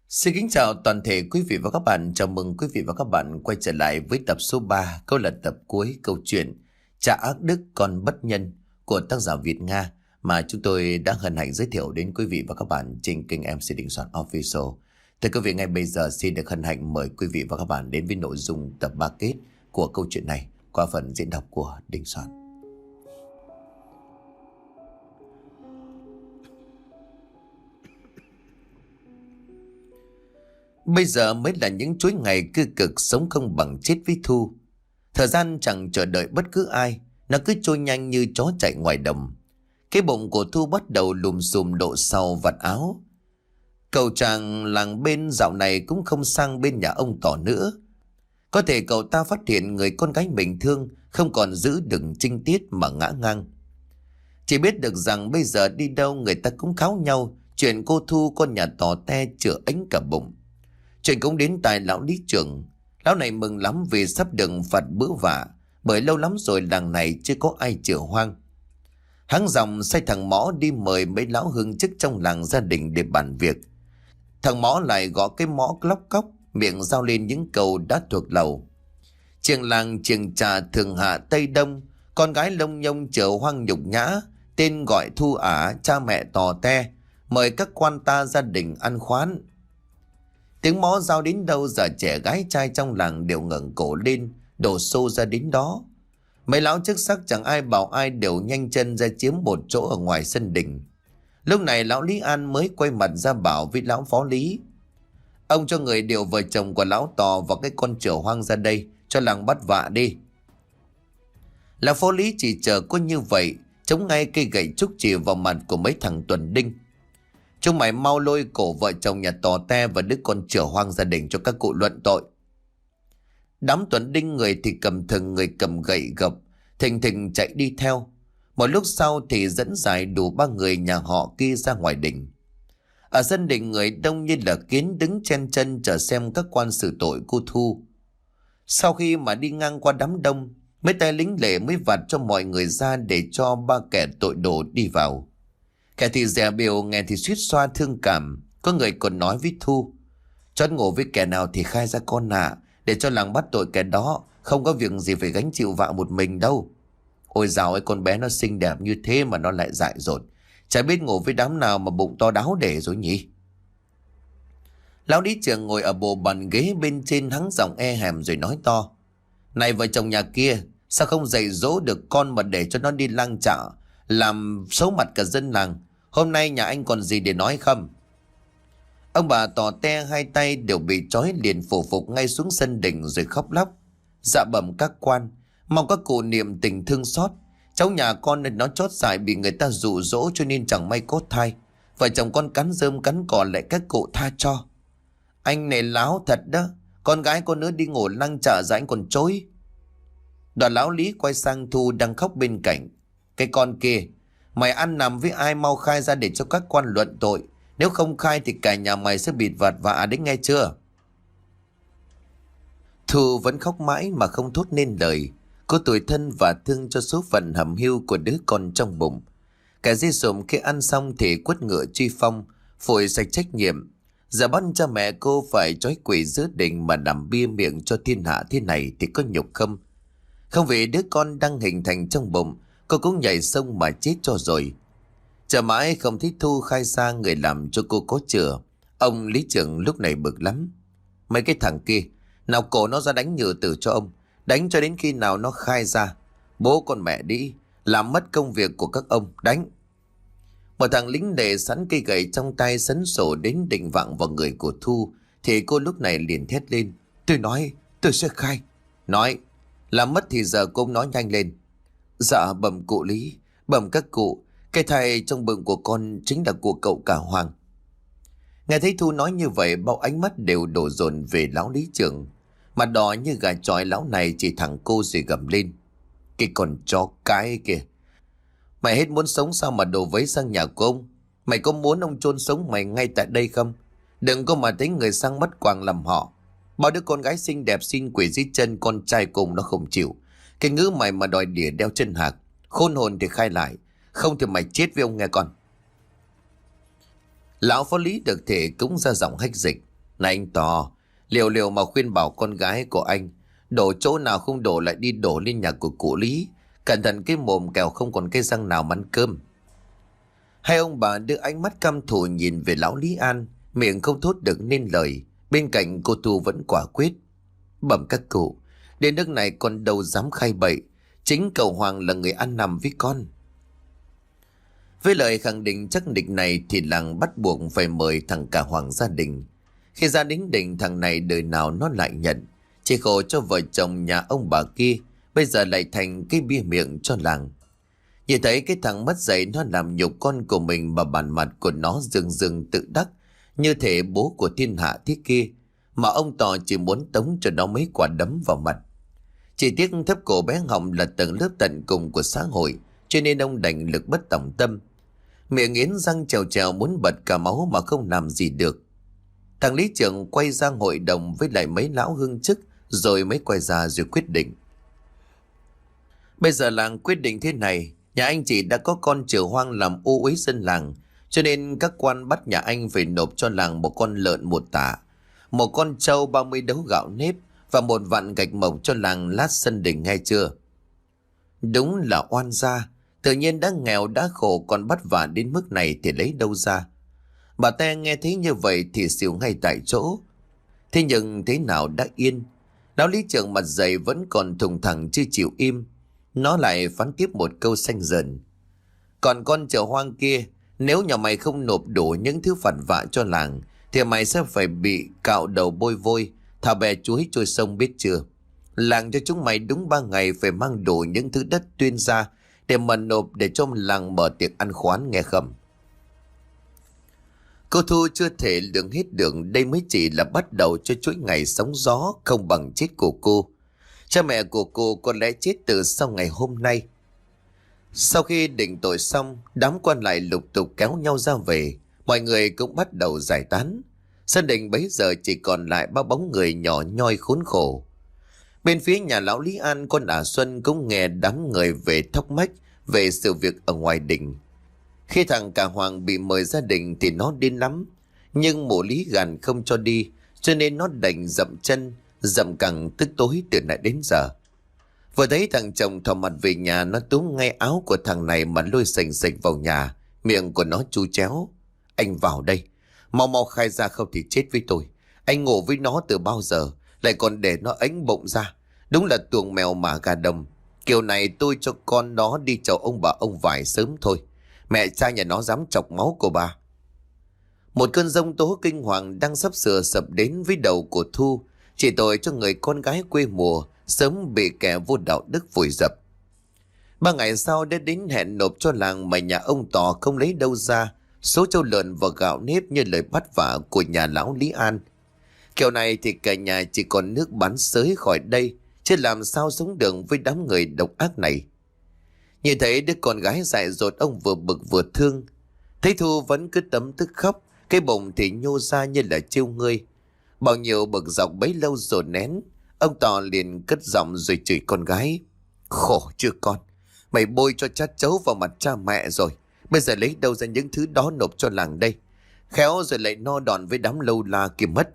Xin kính chào toàn thể quý vị và các bạn. Chào mừng quý vị và các bạn quay trở lại với tập số 3, câu là tập cuối câu chuyện Cha ác đức con bất nhân của tác giả Việt Nga mà chúng tôi đã hân hạnh giới thiệu đến quý vị và các bạn trên kênh MC Đình Soạn Official. Thưa quý vị, ngay bây giờ xin được hân hạnh mời quý vị và các bạn đến với nội dung tập 3 kết của câu chuyện này qua phần diễn đọc của Đình Soạn. Bây giờ mới là những chuỗi ngày cư cực sống không bằng chết với Thu. Thời gian chẳng chờ đợi bất cứ ai, nó cứ trôi nhanh như chó chạy ngoài đồng. Cái bụng của Thu bắt đầu lùm xùm độ sau vạt áo. Cậu chàng làng bên dạo này cũng không sang bên nhà ông Tỏ nữa. Có thể cậu ta phát hiện người con gái mình thương không còn giữ được trinh tiết mà ngã ngang. Chỉ biết được rằng bây giờ đi đâu người ta cũng kháo nhau chuyện cô Thu con nhà Tỏ te chữa ánh cả bụng. Chuyện cũng đến tai lão lý trưởng. Lão này mừng lắm vì sắp được phạt bữa vả, bởi lâu lắm rồi làng này chưa có ai chữa hoang. Hắn dòng sai thằng Mõ đi mời mấy lão hương chức trong làng gia đình để bàn việc. Thằng Mõ lại gõ cái mõ lóc cóc, miệng giao lên những câu đã thuộc lầu. Chiêng làng chiêng trà thường hạ Tây Đông, con gái lông nhông chở hoang nhục nhã, tên gọi Thu ả, cha mẹ Tò te, mời các quan ta gia đình ăn khoán. Tiếng mõ giao đến đâu giờ trẻ gái trai trong làng đều ngẩng cổ lên, đổ xô ra đến đó. Mấy lão chức sắc chẳng ai bảo ai đều nhanh chân ra chiếm một chỗ ở ngoài sân đình. Lúc này lão Lý An mới quay mặt ra bảo với lão phó Lý: ông cho người điều vợ chồng của lão Tò và cái con chửa hoang ra đây, cho làng bắt vạ đi. Lão phó Lý chỉ chờ có như vậy, chống ngay cây gậy trúc chỉ vào mặt của mấy thằng Tuần Đinh. Chúng mày mau lôi cổ vợ chồng nhà Tò te và đứa con chửa hoang gia đình cho các cụ luận tội. Đám Tuần Đinh, người thì cầm thừng, người cầm gậy gộc, thình thình chạy đi theo. Một lúc sau thì dẫn dài đủ 3 người nhà họ kia ra ngoài đình. Ở sân đình người đông như là kiến, đứng chen chân chờ xem các quan xử tội cô Thu. Sau khi mà đi ngang qua đám đông, mấy tay lính lệ mới vặt cho mọi người ra để cho 3 kẻ tội đồ đi vào. Kẻ thì dè biểu, nghe thì suýt xoa thương cảm. Có người còn nói với Thu: chót ngủ với kẻ nào thì khai ra con ạ, để cho làng bắt tội kẻ đó, không có việc gì phải gánh chịu vạ một mình đâu. Ôi dào ơi, con bé nó xinh đẹp như thế mà nó lại dại dột, chả biết ngủ với đám nào mà bụng to đáo để rồi nhỉ. Lão lý trưởng ngồi ở bộ bàn ghế bên trên, hắng giọng e hèm rồi nói to: này vợ chồng nhà kia, sao không dạy dỗ được con mà để cho nó đi lang chợ làm xấu mặt cả dân làng? Hôm nay nhà anh còn gì để nói không? Ông bà Tò te hai tay đều bị trói liền phủ phục ngay xuống sân đình rồi khóc lóc: dạ bẩm các quan, mong các cụ niệm tình thương xót. Cháu nhà con nên nó chót dại bị người ta dụ dỗ cho nên chẳng may có thai. Vợ chồng con cắn rơm cắn cỏ lại các cụ tha cho. Anh này láo thật đó, con gái con nữa đi ngủ lăng chợ ra anh còn chối. Đoàn lão Lý quay sang Thu đang khóc bên cạnh: cái con kia, mày ăn nằm với ai mau khai ra để cho các quan luận tội. Nếu không khai thì cả nhà mày sẽ bịt vặt vạ đấy, nghe chưa? Thu vẫn khóc mãi mà không thốt nên lời. Cô tủi thân và thương cho số phận hầm hiu của đứa con trong bụng. Cả dây sụm khi ăn xong thì quất ngựa truy phong, phổi sạch trách nhiệm. Giờ bắt cha mẹ cô phải trói quỷ giữa đình mà nằm bia miệng cho thiên hạ thế này thì có nhục không? Không vì đứa con đang hình thành trong bụng, cô cũng nhảy sông mà chết cho rồi. Chờ mãi không thấy Thu khai ra người làm cho cô có chữa. Ông lý trưởng lúc này bực lắm: mấy cái thằng kia, nào cổ nó ra đánh nhừ tử cho ông, đánh cho đến khi nào nó khai ra. Bố con mẹ đi, làm mất công việc của các ông, đánh. Một thằng lính để sẵn cây gậy trong tay sấn sổ đến định vạng vào người của Thu, thì cô lúc này liền thét lên: tôi nói tôi sẽ khai. Nói, làm mất thì giờ cô nói nhanh lên. Dạ bẩm cụ Lý, bẩm các cụ, cái thai trong bụng của con chính là của cậu cả Hoàng. Nghe thấy Thu nói như vậy, bao ánh mắt đều đổ dồn về lão lý trưởng. Mặt đỏ như gà chọi, lão này chỉ thẳng cô rồi gầm lên: cái con chó cái kìa, mày hết muốn sống sao mà đổ vấy sang nhà của ông? Mày có muốn ông chôn sống mày ngay tại đây không? Đừng có mà thấy người sang mất quàng làm họ. Bao đứa con gái xinh đẹp xin quỷ dưới chân con trai cùng nó không chịu. Cái ngữ mày mà đòi đỉa đeo chân hạc, khôn hồn thì khai lại, không thì mày chết với ông nghe con. Lão phó Lý được thể cũng ra giọng hách dịch: Này anh Tò, liều liều mà khuyên bảo con gái của anh, đổ chỗ nào không đổ lại đi đổ lên nhà của cụ Lý. Cẩn thận cái mồm kẻo không còn cái răng nào mà ăn cơm. Hai ông bà đưa ánh mắt căm thù nhìn về lão Lý An, miệng không thốt được nên lời. Bên cạnh cô Thu vẫn quả quyết. Bẩm các cụ, đến nước này con đâu dám khai bậy. Chính cậu Hoàng là người ăn nằm với con. Với lời khẳng định chắc nịch này thì làng bắt buộc phải mời thằng cả Hoàng gia đình. Khi ra đến đỉnh, thằng này đời nào nó lại nhận. Chỉ khổ cho vợ chồng nhà ông bà kia, bây giờ lại thành cái bia miệng cho làng. Nhìn thấy cái thằng mất dạy nó làm nhục con của mình, mà bản mặt của nó dừng dừng tự đắc, như thể bố của thiên hạ thế kia, mà ông Tò chỉ muốn tống cho nó mấy quả đấm vào mặt. Chỉ tiếc thấp cổ bé Họng là tầng lớp tận cùng của xã hội, cho nên ông đành lực bất tòng tâm. Miệng nghiến răng trèo trèo muốn bật cả máu mà không làm gì được. Thằng lý trưởng quay ra hội đồng với lại mấy lão hương chức, rồi mới quay ra rồi quyết định. Bây giờ làng quyết định thế này, nhà anh chị đã có con chửa hoang làm ô uế dân làng, cho nên các quan bắt nhà anh phải nộp cho làng một con lợn 1 tạ, một con trâu 30 đấu gạo nếp và 1 vạn gạch mộc cho làng lát sân đình, nghe chưa? Đúng là oan gia, tự nhiên đã nghèo đã khổ còn bắt vạ đến mức này thì lấy đâu ra. Bà ta nghe thấy như vậy thì xỉu ngay tại chỗ. Thế nhưng thế nào đã yên, lão lý trưởng mặt dày vẫn còn thùng thẳng chưa chịu im. Nó lại phán tiếp một câu xanh dần. Còn con chợ hoang kia, nếu nhà mày không nộp đủ những thứ phản vạ cho làng, thì mày sẽ phải bị cạo đầu bôi vôi, thả bè chuối trôi sông, biết chưa? Làng cho chúng mày đúng 3 ngày phải mang đủ những thứ đất tuyên ra để mà nộp, để cho làng mở tiệc ăn khoán, nghe không? Cô Thu chưa thể lường hết được đây mới chỉ là bắt đầu cho chuỗi ngày sóng gió không bằng chết của cô. Cha mẹ của cô có lẽ chết từ sau ngày hôm nay. Sau khi định tội xong, đám quan lại lục tục kéo nhau ra về. Mọi người cũng bắt đầu giải tán. Sân đình bấy giờ chỉ còn lại 3 bóng người nhỏ nhoi khốn khổ. Bên phía nhà lão Lý An, con ả Xuân cũng nghe đám người về thóc mách về sự việc ở ngoài đình. Khi thằng cả Hoàng bị mời gia đình thì nó điên lắm. Nhưng mụ Lý gàn không cho đi, cho nên nó đành dậm chân, dậm cẳng tức tối từ nãy đến giờ. Vừa thấy thằng chồng thò mặt về nhà, nó túm ngay áo của thằng này mà lôi sành sạch vào nhà. Miệng của nó chu chéo. Anh vào đây, mau mau khai ra không thì chết với tôi. Anh ngủ với nó từ bao giờ, lại còn để nó ánh bụng ra. Đúng là tuồng mèo mà gà đồng. Kiểu này tôi cho con nó đi chầu ông bà ông vải sớm thôi. Mẹ cha nhà nó dám chọc máu của bà. Một cơn giông tố kinh hoàng đang sắp sửa sập đến với đầu của Thu. Chỉ tội cho người con gái quê mùa sớm bị kẻ vô đạo đức vùi dập. 3 ngày sau đã đến hẹn nộp cho làng, mà nhà ông Tò không lấy đâu ra số trâu lợn và gạo nếp như lời bắt vạ của nhà lão Lý An. Kiểu này thì cả nhà chỉ còn nước bắn xới khỏi đây, chứ làm sao sống được với đám người độc ác này. Nhìn thấy đứa con gái dại dột, ông vừa bực vừa thương. Thấy Thu vẫn cứ tấm tức khóc, cái bụng thì nhô ra như là trêu ngươi. Bao nhiêu bực dọc bấy lâu rồi nén, ông Tò liền cất giọng rồi chửi con gái. Khổ chưa con, mày bôi cho chát chấu vào mặt cha mẹ rồi, bây giờ lấy đâu ra những thứ đó nộp cho làng đây? Khéo rồi lại no đòn với đám lâu la kia mất.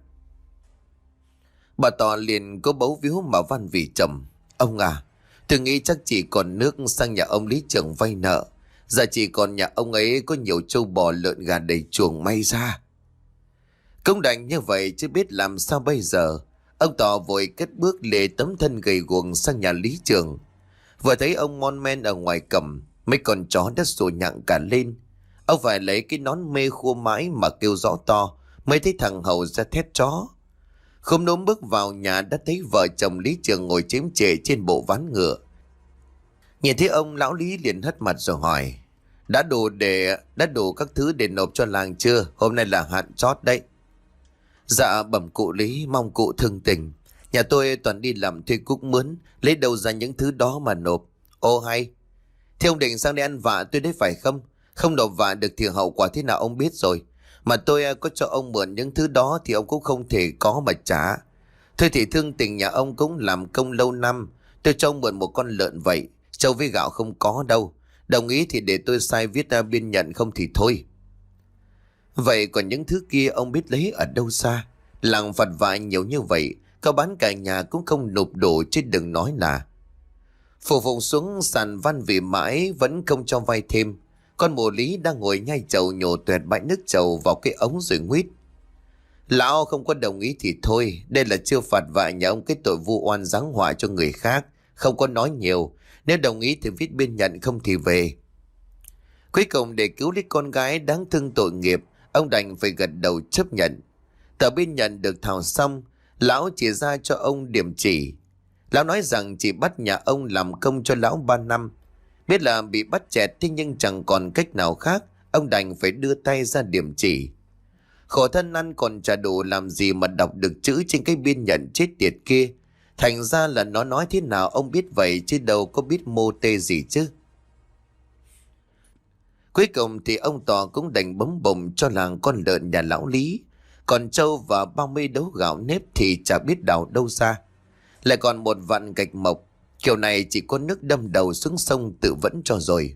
Bà Tò liền có bấu víu mà van vì chồng. Ông à, tôi nghĩ chắc chỉ còn nước sang nhà ông lý trưởng vay nợ. Giờ chỉ còn nhà ông ấy có nhiều trâu bò lợn gà đầy chuồng may ra. Cũng đành như vậy chứ biết làm sao bây giờ. Ông Tò vội cất bước lê tấm thân gầy guồng sang nhà lý trưởng. Vừa thấy ông mon men ở ngoài cầm, mấy con chó đã sổ nhặng cả lên. Ông phải lấy cái nón mê khô mãi mà kêu rõ to, mới thấy thằng Hầu ra thét chó. Không đốm bước vào nhà đã thấy vợ chồng lý trưởng ngồi chém chệ trên bộ ván ngựa. Nhìn thấy ông, lão Lý liền hất mặt rồi hỏi. Đã đủ các thứ để nộp cho làng chưa? Hôm nay là hạn chót đấy. Dạ bẩm cụ Lý, mong cụ thương tình. Nhà tôi toàn đi làm thuê cuốc mướn, lấy đâu ra những thứ đó mà nộp. Ô hay, thế ông định sang đây ăn vạ tôi đấy phải không? Không nộp vạ được thì hậu quả thế nào ông biết rồi. Mà tôi có cho ông mượn những thứ đó thì ông cũng không thể có mà trả. Thôi thì thương tình nhà ông cũng làm công lâu năm, tôi cho ông mượn một con lợn vậy. Trâu với gạo không có đâu. Đồng ý thì để tôi sai viết ra biên nhận, không thì thôi. Vậy còn những thứ kia ông biết lấy ở đâu ra? Làng phạt vạ nhiều như vậy, có bán cả nhà cũng không nộp đồ chứ đừng nói là. Phù phùng xuống sàn van vì mãi vẫn không cho vay thêm. Con mụ Lý đang ngồi nhai trầu nhổ tuẹt bãi nước trầu vào cái ống rồi nguyết. Lão không có đồng ý thì thôi, đây là chưa phạt vạ nhà ông cái tội vu oan giáng họa cho người khác, không có nói nhiều. Nếu đồng ý thì viết biên nhận, không thì về. Cuối cùng để cứu lấy con gái đáng thương tội nghiệp, ông đành phải gật đầu chấp nhận. Tờ biên nhận được thảo xong, lão chỉ ra cho ông điểm chỉ. Lão nói rằng chỉ bắt nhà ông làm công cho lão 3 năm. Biết là bị bắt chẹt thế nhưng chẳng còn cách nào khác, ông đành phải đưa tay ra điểm chỉ. Khổ thân ăn còn chả đủ làm gì mà đọc được chữ trên cái biên nhận chết tiệt kia. Thành ra là nó nói thế nào ông biết vậy chứ đâu có biết mô tê gì chứ. Cuối cùng thì ông Tò cũng đành bấm bồng cho làng con lợn nhà lão Lý. Còn trâu và 30 đấu gạo nếp thì chả biết đào đâu ra. Lại còn một vạn gạch mộc. Kiểu này chỉ có nước đâm đầu xuống sông tự vẫn cho rồi.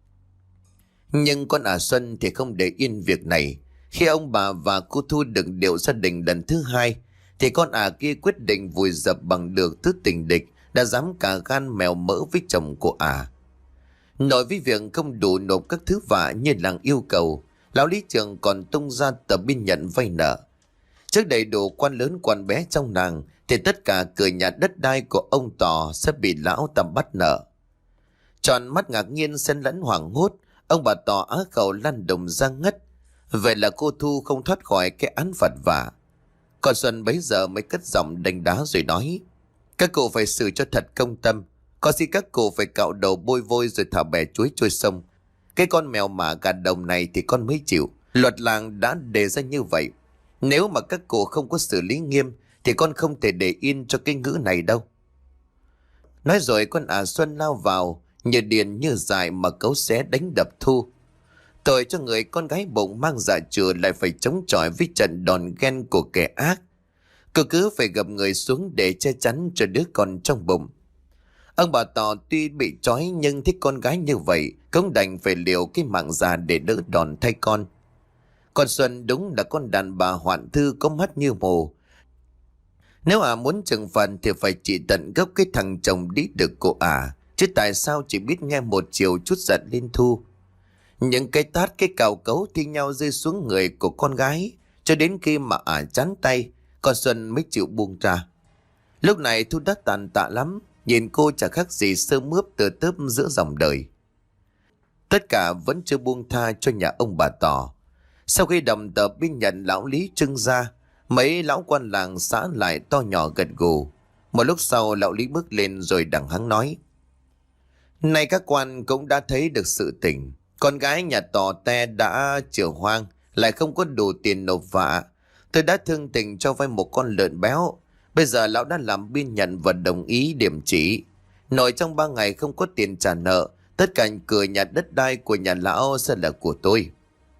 Nhưng con Xuân thì không để yên việc này. Khi ông bà và cô Thu đựng điệu gia đình lần thứ hai, thì con kia quyết định vùi dập bằng được thứ tình địch đã dám cả gan mèo mỡ với chồng của Nội với việc không đủ nộp các thứ vạ như làng yêu cầu, lão lý trưởng còn tung ra tờ biên nhận vay nợ. Trước đầy đủ quan lớn quan bé trong làng thì tất cả cửa nhà đất đai của ông Tò sẽ bị lão ta bắt nợ. Tròn mắt ngạc nhiên xen lẫn hoảng hốt, ông bà Tò á khẩu lăn đồng ra ngất. Vậy là cô Thu không thoát khỏi cái án phạt vả. Còn Xuân bấy giờ mới cất giọng đánh đá rồi nói: các cụ phải xử cho thật công tâm. Có gì các cụ phải cạo đầu bôi vôi rồi thả bè chuối trôi sông. Cái con mèo mả gà đồng này thì con mới chịu. Luật làng đã đề ra như vậy. Nếu mà các cụ không có xử lý nghiêm thì con không thể để yên cho cái ngữ này đâu. Nói rồi con Xuân lao vào, như điền như dại mà cấu xé đánh đập Thu. Tội cho người con gái bụng mang dạ chừa lại phải chống chọi với trận đòn ghen của kẻ ác. Cô cứ phải gập người xuống để che chắn cho đứa con trong bụng. Ông bà Tò tuy bị trói nhưng thích con gái như vậy, cũng đành phải liều cái mạng già để đỡ đòn thay con. Con Xuân đúng là con đàn bà hoạn thư có mắt như mù. Nếu muốn trừng phạt thì phải trị tận gốc cái thằng chồng đĩ đực của chứ tại sao chỉ biết nghe một chiều chút giận lên Thu. Những cái tát cái cào cấu thi nhau rơi xuống người của con gái, cho đến khi mà chán tay, con Xuân mới chịu buông ra. Lúc này Thu đã tàn tạ lắm, nhìn cô chả khác gì sơ mướp tơ tớp giữa dòng đời. Tất cả vẫn chưa buông tha cho nhà ông bà Tò. Sau khi đầm tờ biên nhận lão Lý trưng ra, mấy lão quan làng xã lại to nhỏ gật gù. Một lúc sau lão Lý bước lên rồi đằng hắng nói: nay các quan cũng đã thấy được sự tình. Con gái nhà Tò te đã chữa hoang, lại không có đủ tiền nộp vạ. Tôi đã thương tình cho vay một con lợn béo. Bây giờ lão đã làm biên nhận và đồng ý điểm chỉ. Nội trong 3 ngày không có tiền trả nợ, tất cả cửa nhà đất đai của nhà lão sẽ là của tôi.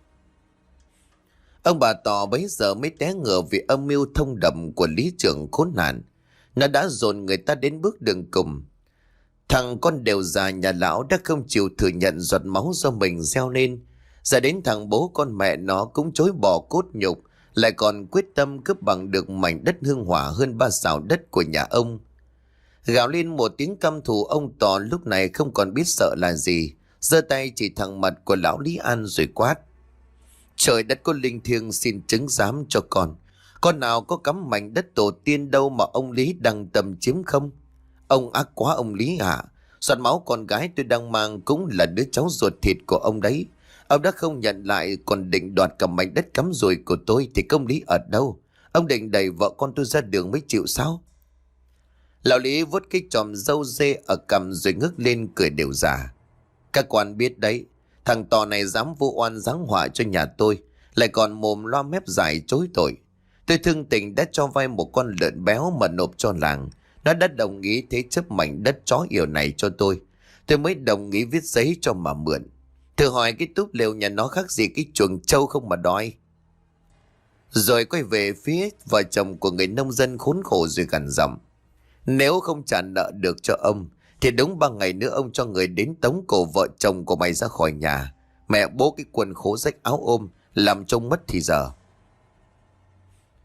Ông bà Tò bấy giờ mới té ngửa vì âm mưu thông đậm của lý trưởng khốn nạn. Nó đã dồn người ta đến bước đường cùng. Thằng con đều già nhà lão đã không chịu thừa nhận giọt máu do mình gieo nên. Giờ đến thằng bố con mẹ nó cũng chối bỏ cốt nhục, lại còn quyết tâm cướp bằng được mảnh đất hương hỏa hơn 3 sào đất của nhà ông. Gào lên một tiếng căm thù, ông Tò lúc này không còn biết sợ là gì, giơ tay chỉ thẳng mặt của lão Lý An rồi quát: trời đất có linh thiêng, xin chứng giám cho con nào có cắm mảnh đất tổ tiên đâu mà ông Lý đang tầm chiếm không? Ông ác quá ông Lý ạ. Giọt máu con gái tôi đang mang cũng là đứa cháu ruột thịt của ông đấy. Ông đã không nhận lại còn định đoạt cả mảnh đất cắm rùi của tôi thì công lý ở đâu? Ông định đẩy vợ con tôi ra đường mới chịu sao? Lão Lý vuốt cái chòm râu dê ở cằm rồi ngước lên cười đều giả: các quan biết đấy, thằng Tò này dám vu oan giáng họa cho nhà tôi, lại còn mồm loa mép dài chối tội. Tôi thương tình đã cho vay một con lợn béo mà nộp cho làng. Nó đã đồng ý thế chấp mảnh đất chó yểu này cho tôi mới đồng ý viết giấy cho mà mượn. Thử hỏi cái túp lều nhà nó khác gì cái chuồng trâu không mà đòi. Rồi quay về phía vợ chồng của người nông dân khốn khổ rồi gằn giọng: nếu không trả nợ được cho ông thì đúng 3 ngày nữa ông cho người đến tống cổ vợ chồng của mày ra khỏi nhà. Mẹ bố cái quần khố rách áo ôm làm trông mất thì giờ.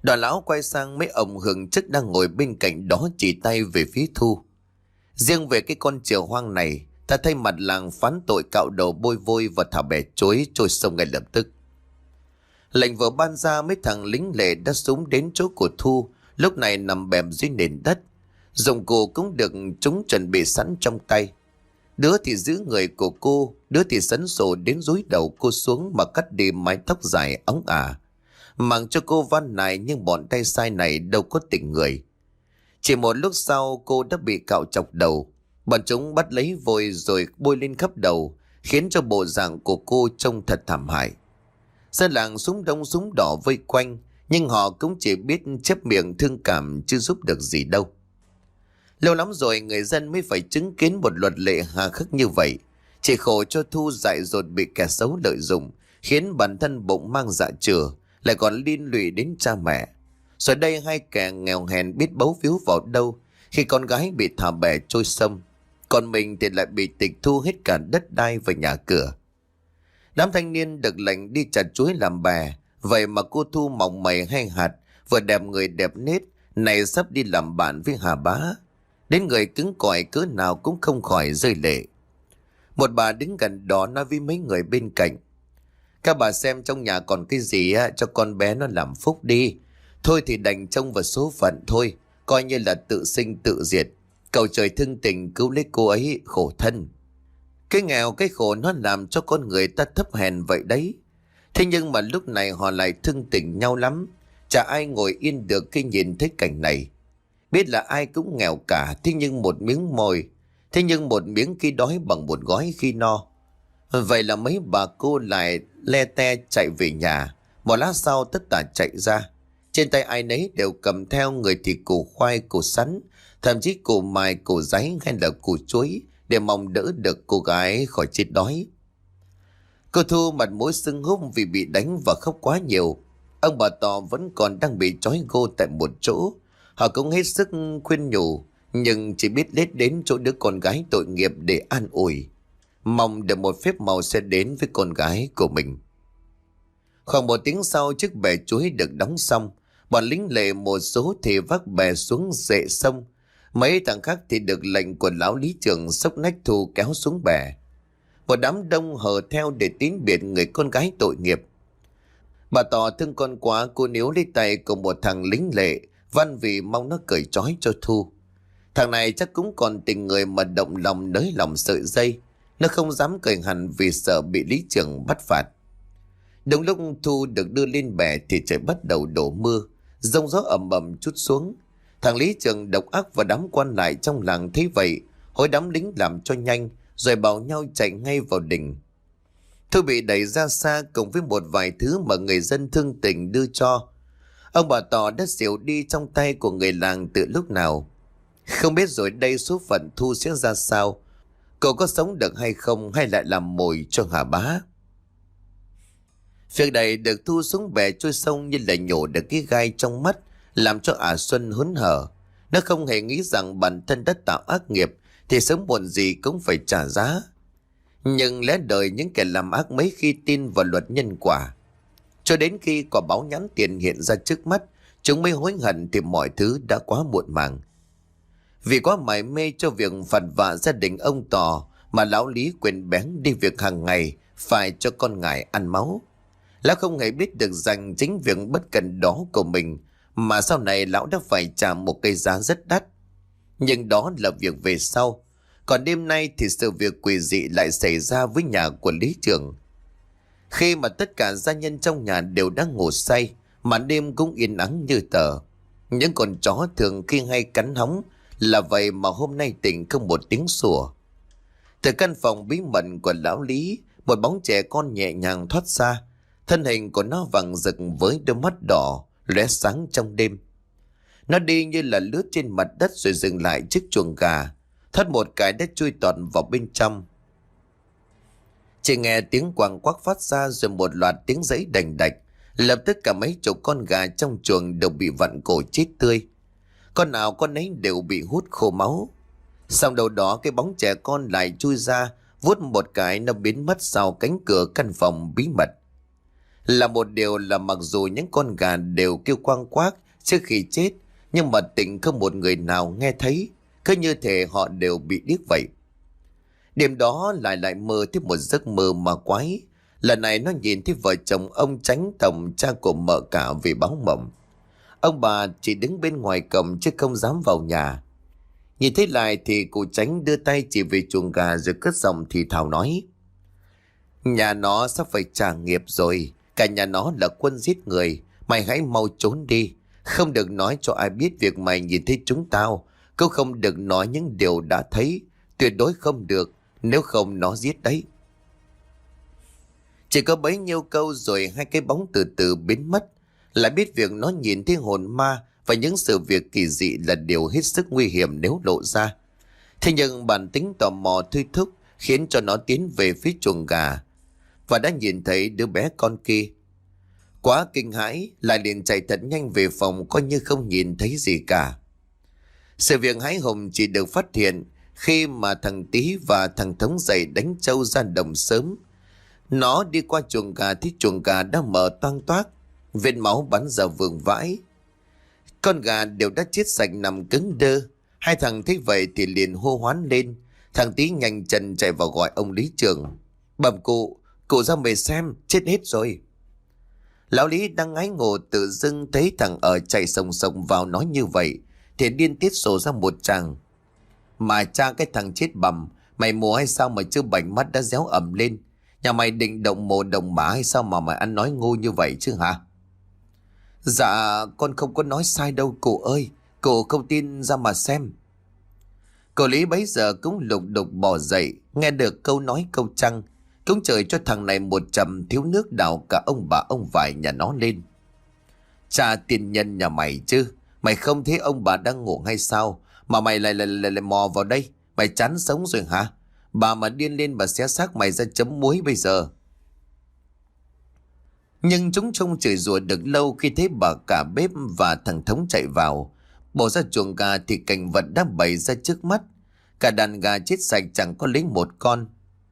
Đoàn lão quay sang mấy ông hưởng chức đang ngồi bên cạnh đó, chỉ tay về phía Thu. Riêng về cái con chiều hoang này, ta thay mặt làng phán tội cạo đầu bôi vôi và thả bè chối trôi sông ngay lập tức. Lệnh vừa ban ra, mấy thằng lính lệ đã súng đến chỗ của Thu, lúc này nằm bẹp dưới nền đất. Dụng cụ cũng được chúng chuẩn bị sẵn trong tay. Đứa thì giữ người của cô, đứa thì sấn sổ đến dúi đầu cô xuống mà cắt đi mái tóc dài óng ả. Mặc cho cô van nài nhưng bọn tay sai này đâu có tình người. Chỉ một lúc sau cô đã bị cạo chọc đầu. Bọn chúng bắt lấy vôi rồi bôi lên khắp đầu, khiến cho bộ dạng của cô trông thật thảm hại. Dân làng súng đông súng đỏ vây quanh, nhưng họ cũng chỉ biết chép miệng thương cảm chứ giúp được gì đâu. Lâu lắm rồi người dân mới phải chứng kiến một luật lệ hà khắc như vậy. Chỉ khổ cho Thu dại dột bị kẻ xấu lợi dụng, khiến bản thân bụng mang dạ chửa, lại còn liên lụy đến cha mẹ. Rồi đây hai kẻ nghèo hèn biết bấu víu vào đâu khi con gái bị thả bè trôi sông, còn mình thì lại bị tịch thu hết cả đất đai và nhà cửa. Đám thanh niên được lệnh đi chặt chuối làm bè, vậy mà cô Thu mỏng mày hay hạt, vừa đẹp người đẹp nết, này sắp đi làm bạn với Hà Bá. Đến người cứng cỏi cỡ nào cũng không khỏi rơi lệ. Một bà đứng gần đó nói với mấy người bên cạnh: các bà xem trong nhà còn cái gì cho con bé nó làm phúc đi. Thôi thì đành trông vào số phận thôi, coi như là tự sinh tự diệt. Cầu trời thương tình cứu lấy cô ấy khổ thân. Cái nghèo cái khổ nó làm cho con người ta thấp hèn vậy đấy. Thế nhưng mà lúc này họ lại thương tình nhau lắm. Chả ai ngồi yên được khi nhìn thấy cảnh này. Biết là ai cũng nghèo cả, thế nhưng một miếng khi đói bằng một gói khi no. Vậy là mấy bà cô lại le te chạy về nhà. Một lát sau tất cả chạy ra. Trên tay ai nấy đều cầm theo, người thì củ khoai, củ sắn, thậm chí củ mài, củ giấy hay là củ chuối, để mong đỡ được cô gái khỏi chết đói. Cô Thu mặt mũi sưng húp vì bị đánh và khóc quá nhiều. Ông bà Tò vẫn còn đang bị trói gô tại một chỗ. Họ cũng hết sức khuyên nhủ, nhưng chỉ biết lết đến chỗ đứa con gái tội nghiệp để an ủi, mong được một phép màu sẽ đến với con gái của mình. Khoảng một tiếng sau, chiếc bè chuối được đóng xong. Bọn lính lệ một số thì vác bè xuống rệ sông. Mấy thằng khác thì được lệnh của lão lý trưởng xốc nách Thu kéo xuống bè. Một đám đông hờ theo để tín biệt người con gái tội nghiệp. Bà Tò thương con quá, cô níu lấy tay của một thằng lính lệ, van vì mong nó cởi trói cho Thu. Thằng này chắc cũng còn tình người mà động lòng nới lòng sợi dây. Nó không dám cởi hẳn vì sợ bị lý trưởng bắt phạt. Đúng lúc Thu được đưa lên bè thì trời bắt đầu đổ mưa, giông gió ầm ầm trút xuống. Thằng lý trưởng độc ác và đám quan lại trong làng thấy vậy, hối đám lính làm cho nhanh, rồi bảo nhau chạy ngay vào đình. Thu bị đẩy ra xa cùng với một vài thứ mà người dân thương tình đưa cho. Ông bà Tò đã xỉu đi trong tay của người làng từ lúc nào. Không biết rồi đây số phận Thu sẽ ra sao. Cậu có sống được hay không, hay lại làm mồi cho Hà Bá. Việc này được Thu xuống bè trôi sông như là nhổ được cái gai trong mắt, làm cho Xuân hớn hở. Nó không hề nghĩ rằng bản thân đã tạo ác nghiệp thì sớm muộn gì cũng phải trả giá. Nhưng lẽ đời những kẻ làm ác mấy khi tin vào luật nhân quả. Cho đến khi quả báo nhãn tiền hiện ra trước mắt, chúng mới hối hận thì mọi thứ đã quá muộn màng. Vì quá mải mê cho việc phạt vạ gia đình ông Tò mà lão Lý quên bén đi việc hàng ngày phải cho con ngài ăn máu. Lão không hề biết được rằng chính việc bất cẩn đó của mình mà sau này lão đã phải trả một cái giá rất đắt. Nhưng đó là việc về sau. Còn đêm nay thì sự việc quỷ dị lại xảy ra với nhà của lý trưởng. Khi mà tất cả gia nhân trong nhà đều đang ngủ say, màn đêm cũng yên ắng như tờ. Những con chó thường khi hay cắn hóng là vậy mà hôm nay tỉnh không một tiếng sủa. Từ căn phòng bí mật của lão Lý, một bóng trẻ con nhẹ nhàng thoát ra. Thân hình của nó vàng rực với đôi mắt đỏ lóe sáng trong đêm. Nó đi như là lướt trên mặt đất rồi dừng lại trước chuồng gà, thoát một cái đã chui tọt vào bên trong. Chỉ nghe tiếng quàng quắc phát ra rồi một loạt tiếng giấy đành đạch. Lập tức cả mấy chục con gà trong chuồng đều bị vặn cổ chết tươi. Con nào con ấy đều bị hút khô máu. Xong đầu đó cái bóng trẻ con lại chui ra, vuốt một cái nó biến mất sau cánh cửa căn phòng bí mật. Là một điều là mặc dù những con gà đều kêu quang quác trước khi chết, nhưng mà Tịnh không một người nào nghe thấy, cứ như thể họ đều bị điếc vậy. Đêm đó lại mơ thấy một giấc mơ ma quái. Lần này nó nhìn thấy vợ chồng ông Chánh Tổng, cha của mợ cả, về báo mộng. Ông bà chỉ đứng bên ngoài cổng chứ không dám vào nhà. Nhìn thấy lại thì cụ Chánh đưa tay chỉ về chuồng gà rồi cất giọng thì thào nói: Nhà nó sắp phải trả nghiệp rồi. Cả nhà nó là quân giết người. Mày hãy mau trốn đi. Không được nói cho ai biết việc mày nhìn thấy chúng tao. Cũng không được nói những điều đã thấy. Tuyệt đối không được. Nếu không nó giết đấy. Chỉ có bấy nhiêu câu rồi hai cái bóng từ từ biến mất. Lại biết việc nó nhìn thấy hồn ma và những sự việc kỳ dị là điều hết sức nguy hiểm nếu lộ ra. Thế nhưng bản tính tò mò thôi thúc khiến cho nó tiến về phía chuồng gà và đã nhìn thấy đứa bé con kia. Quá kinh hãi, lại liền chạy thật nhanh về phòng coi như không nhìn thấy gì cả. Sự việc hãi hùng chỉ được phát hiện khi mà thằng Tý và thằng Thống dậy đánh trâu ra đồng sớm. Nó đi qua chuồng gà thì chuồng gà đã mở toang toác, vết máu bắn ra vương vãi. Con gà đều đã chết sạch nằm cứng đơ. Hai thằng thấy vậy thì liền hô hoán lên. Thằng Tý nhanh chân chạy vào gọi ông lý trưởng: Bẩm cụ, cụ ra mày xem, chết hết rồi. Lão Lý đang ngái ngủ tự dưng thấy thằng ở chạy sồng sồng vào nói như vậy thì điên tiết sổ ra một tràng: Mà cha cái thằng chết bầm, mày mù hay sao mà chưa bảnh mắt đã réo ầm lên? Nhà mày định động mồ động mã hay sao mà mày ăn nói ngu như vậy chứ hả? Dạ con không có nói sai đâu cụ ơi. Cụ không tin ra mà xem. Cậu Lý bấy giờ cũng lục đục bò dậy. Nghe được câu nói câu trăng, cũng trời cho thằng này một trầm thiếu nước đảo cả ông bà ông vải nhà nó lên. Cha tiên nhân nhà mày chứ. Mày không thấy ông bà đang ngủ hay sao mà mày lại mò vào đây? Mày chán sống rồi hả? Bà mà điên lên bà xé xác mày ra chấm muối bây giờ. Nhưng chúng trông chửi rủa được lâu khi thấy bà cả bếp và thằng Thống chạy vào. Bỏ ra chuồng gà thì cảnh vật đã bày ra trước mắt. Cả đàn gà chết sạch chẳng có lấy một con.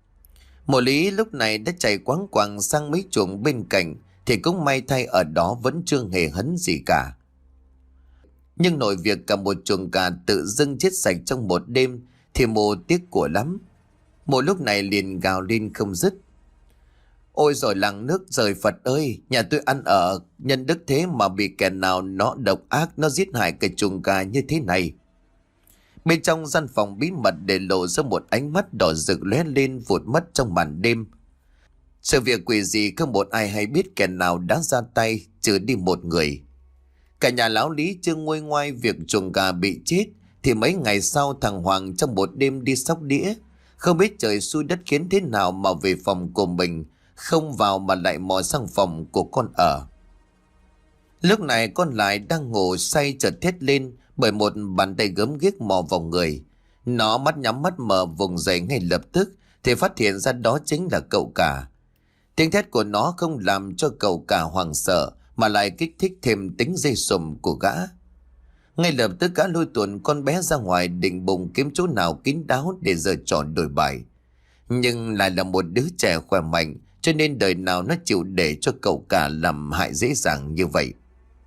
Mộ Lý lúc này đã chạy quáng quàng sang mấy chuồng bên cạnh thì cũng may thay ở đó vẫn chưa hề hấn gì cả. Nhưng nội việc cả một chuồng gà tự dưng chết sạch trong một đêm thì mộ tiếc của lắm. Mộ lúc này liền gào lên không dứt: Ôi rồi làng nước rời Phật ơi, nhà tôi ăn ở nhân đức thế mà bị kẻ nào nó độc ác, nó giết hại cái chuồng gà như thế này. Bên trong gian phòng bí mật để lộ ra một ánh mắt đỏ rực lóe lên vụt mất trong màn đêm. Sự việc quỷ gì không một ai hay biết kẻ nào đã ra tay trừ đi một người. Cả nhà lão Lý chưa nguôi ngoai việc chuồng gà bị chết thì mấy ngày sau thằng Hoàng trong một đêm đi xóc đĩa, không biết trời xui đất khiến thế nào mà về phòng của mình không vào mà lại mò sang phòng của con ở. Lúc này con lại đang ngủ say chợt thét lên bởi một bàn tay gớm ghiếc mò vào người. Nó mắt nhắm mắt mở vùng dậy ngay lập tức thì phát hiện ra đó chính là cậu cả. Tiếng thét của nó không làm cho cậu cả hoảng sợ mà lại kích thích thêm tính dây sùm của gã. Ngay lập tức gã lôi tuồn con bé ra ngoài định bụng kiếm chỗ nào kín đáo để giở trò đổi bài. Nhưng lại là một đứa trẻ khỏe mạnh cho nên đời nào nó chịu để cho cậu cả làm hại dễ dàng như vậy.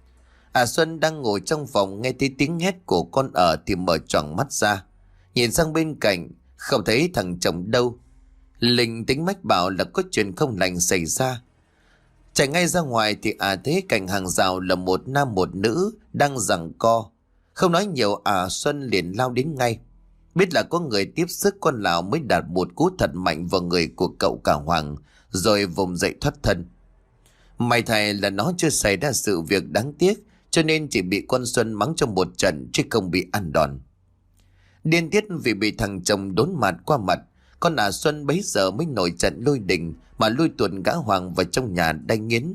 Xuân đang ngồi trong phòng nghe thấy tiếng hét của con ở thì mở choàng mắt ra. Nhìn sang bên cạnh không thấy thằng chồng đâu. Linh tính mách bảo là có chuyện không lành xảy ra. Chạy ngay ra ngoài thì thấy cạnh hàng rào là một nam một nữ đang giằng co. Không nói nhiều Xuân liền lao đến ngay. Biết là có người tiếp sức con lão mới đạt một cú thật mạnh vào người của cậu cả Hoàng rồi vùng dậy thoát thân. May thay là nó chưa xảy ra sự việc đáng tiếc cho nên chỉ bị con Xuân mắng trong một trận chứ không bị ăn đòn. Điên tiết vì bị thằng chồng đốn mặt qua mặt, con Xuân bấy giờ mới nổi trận lôi đình mà lui tuần gã Hoàng vào trong nhà đay nghiến.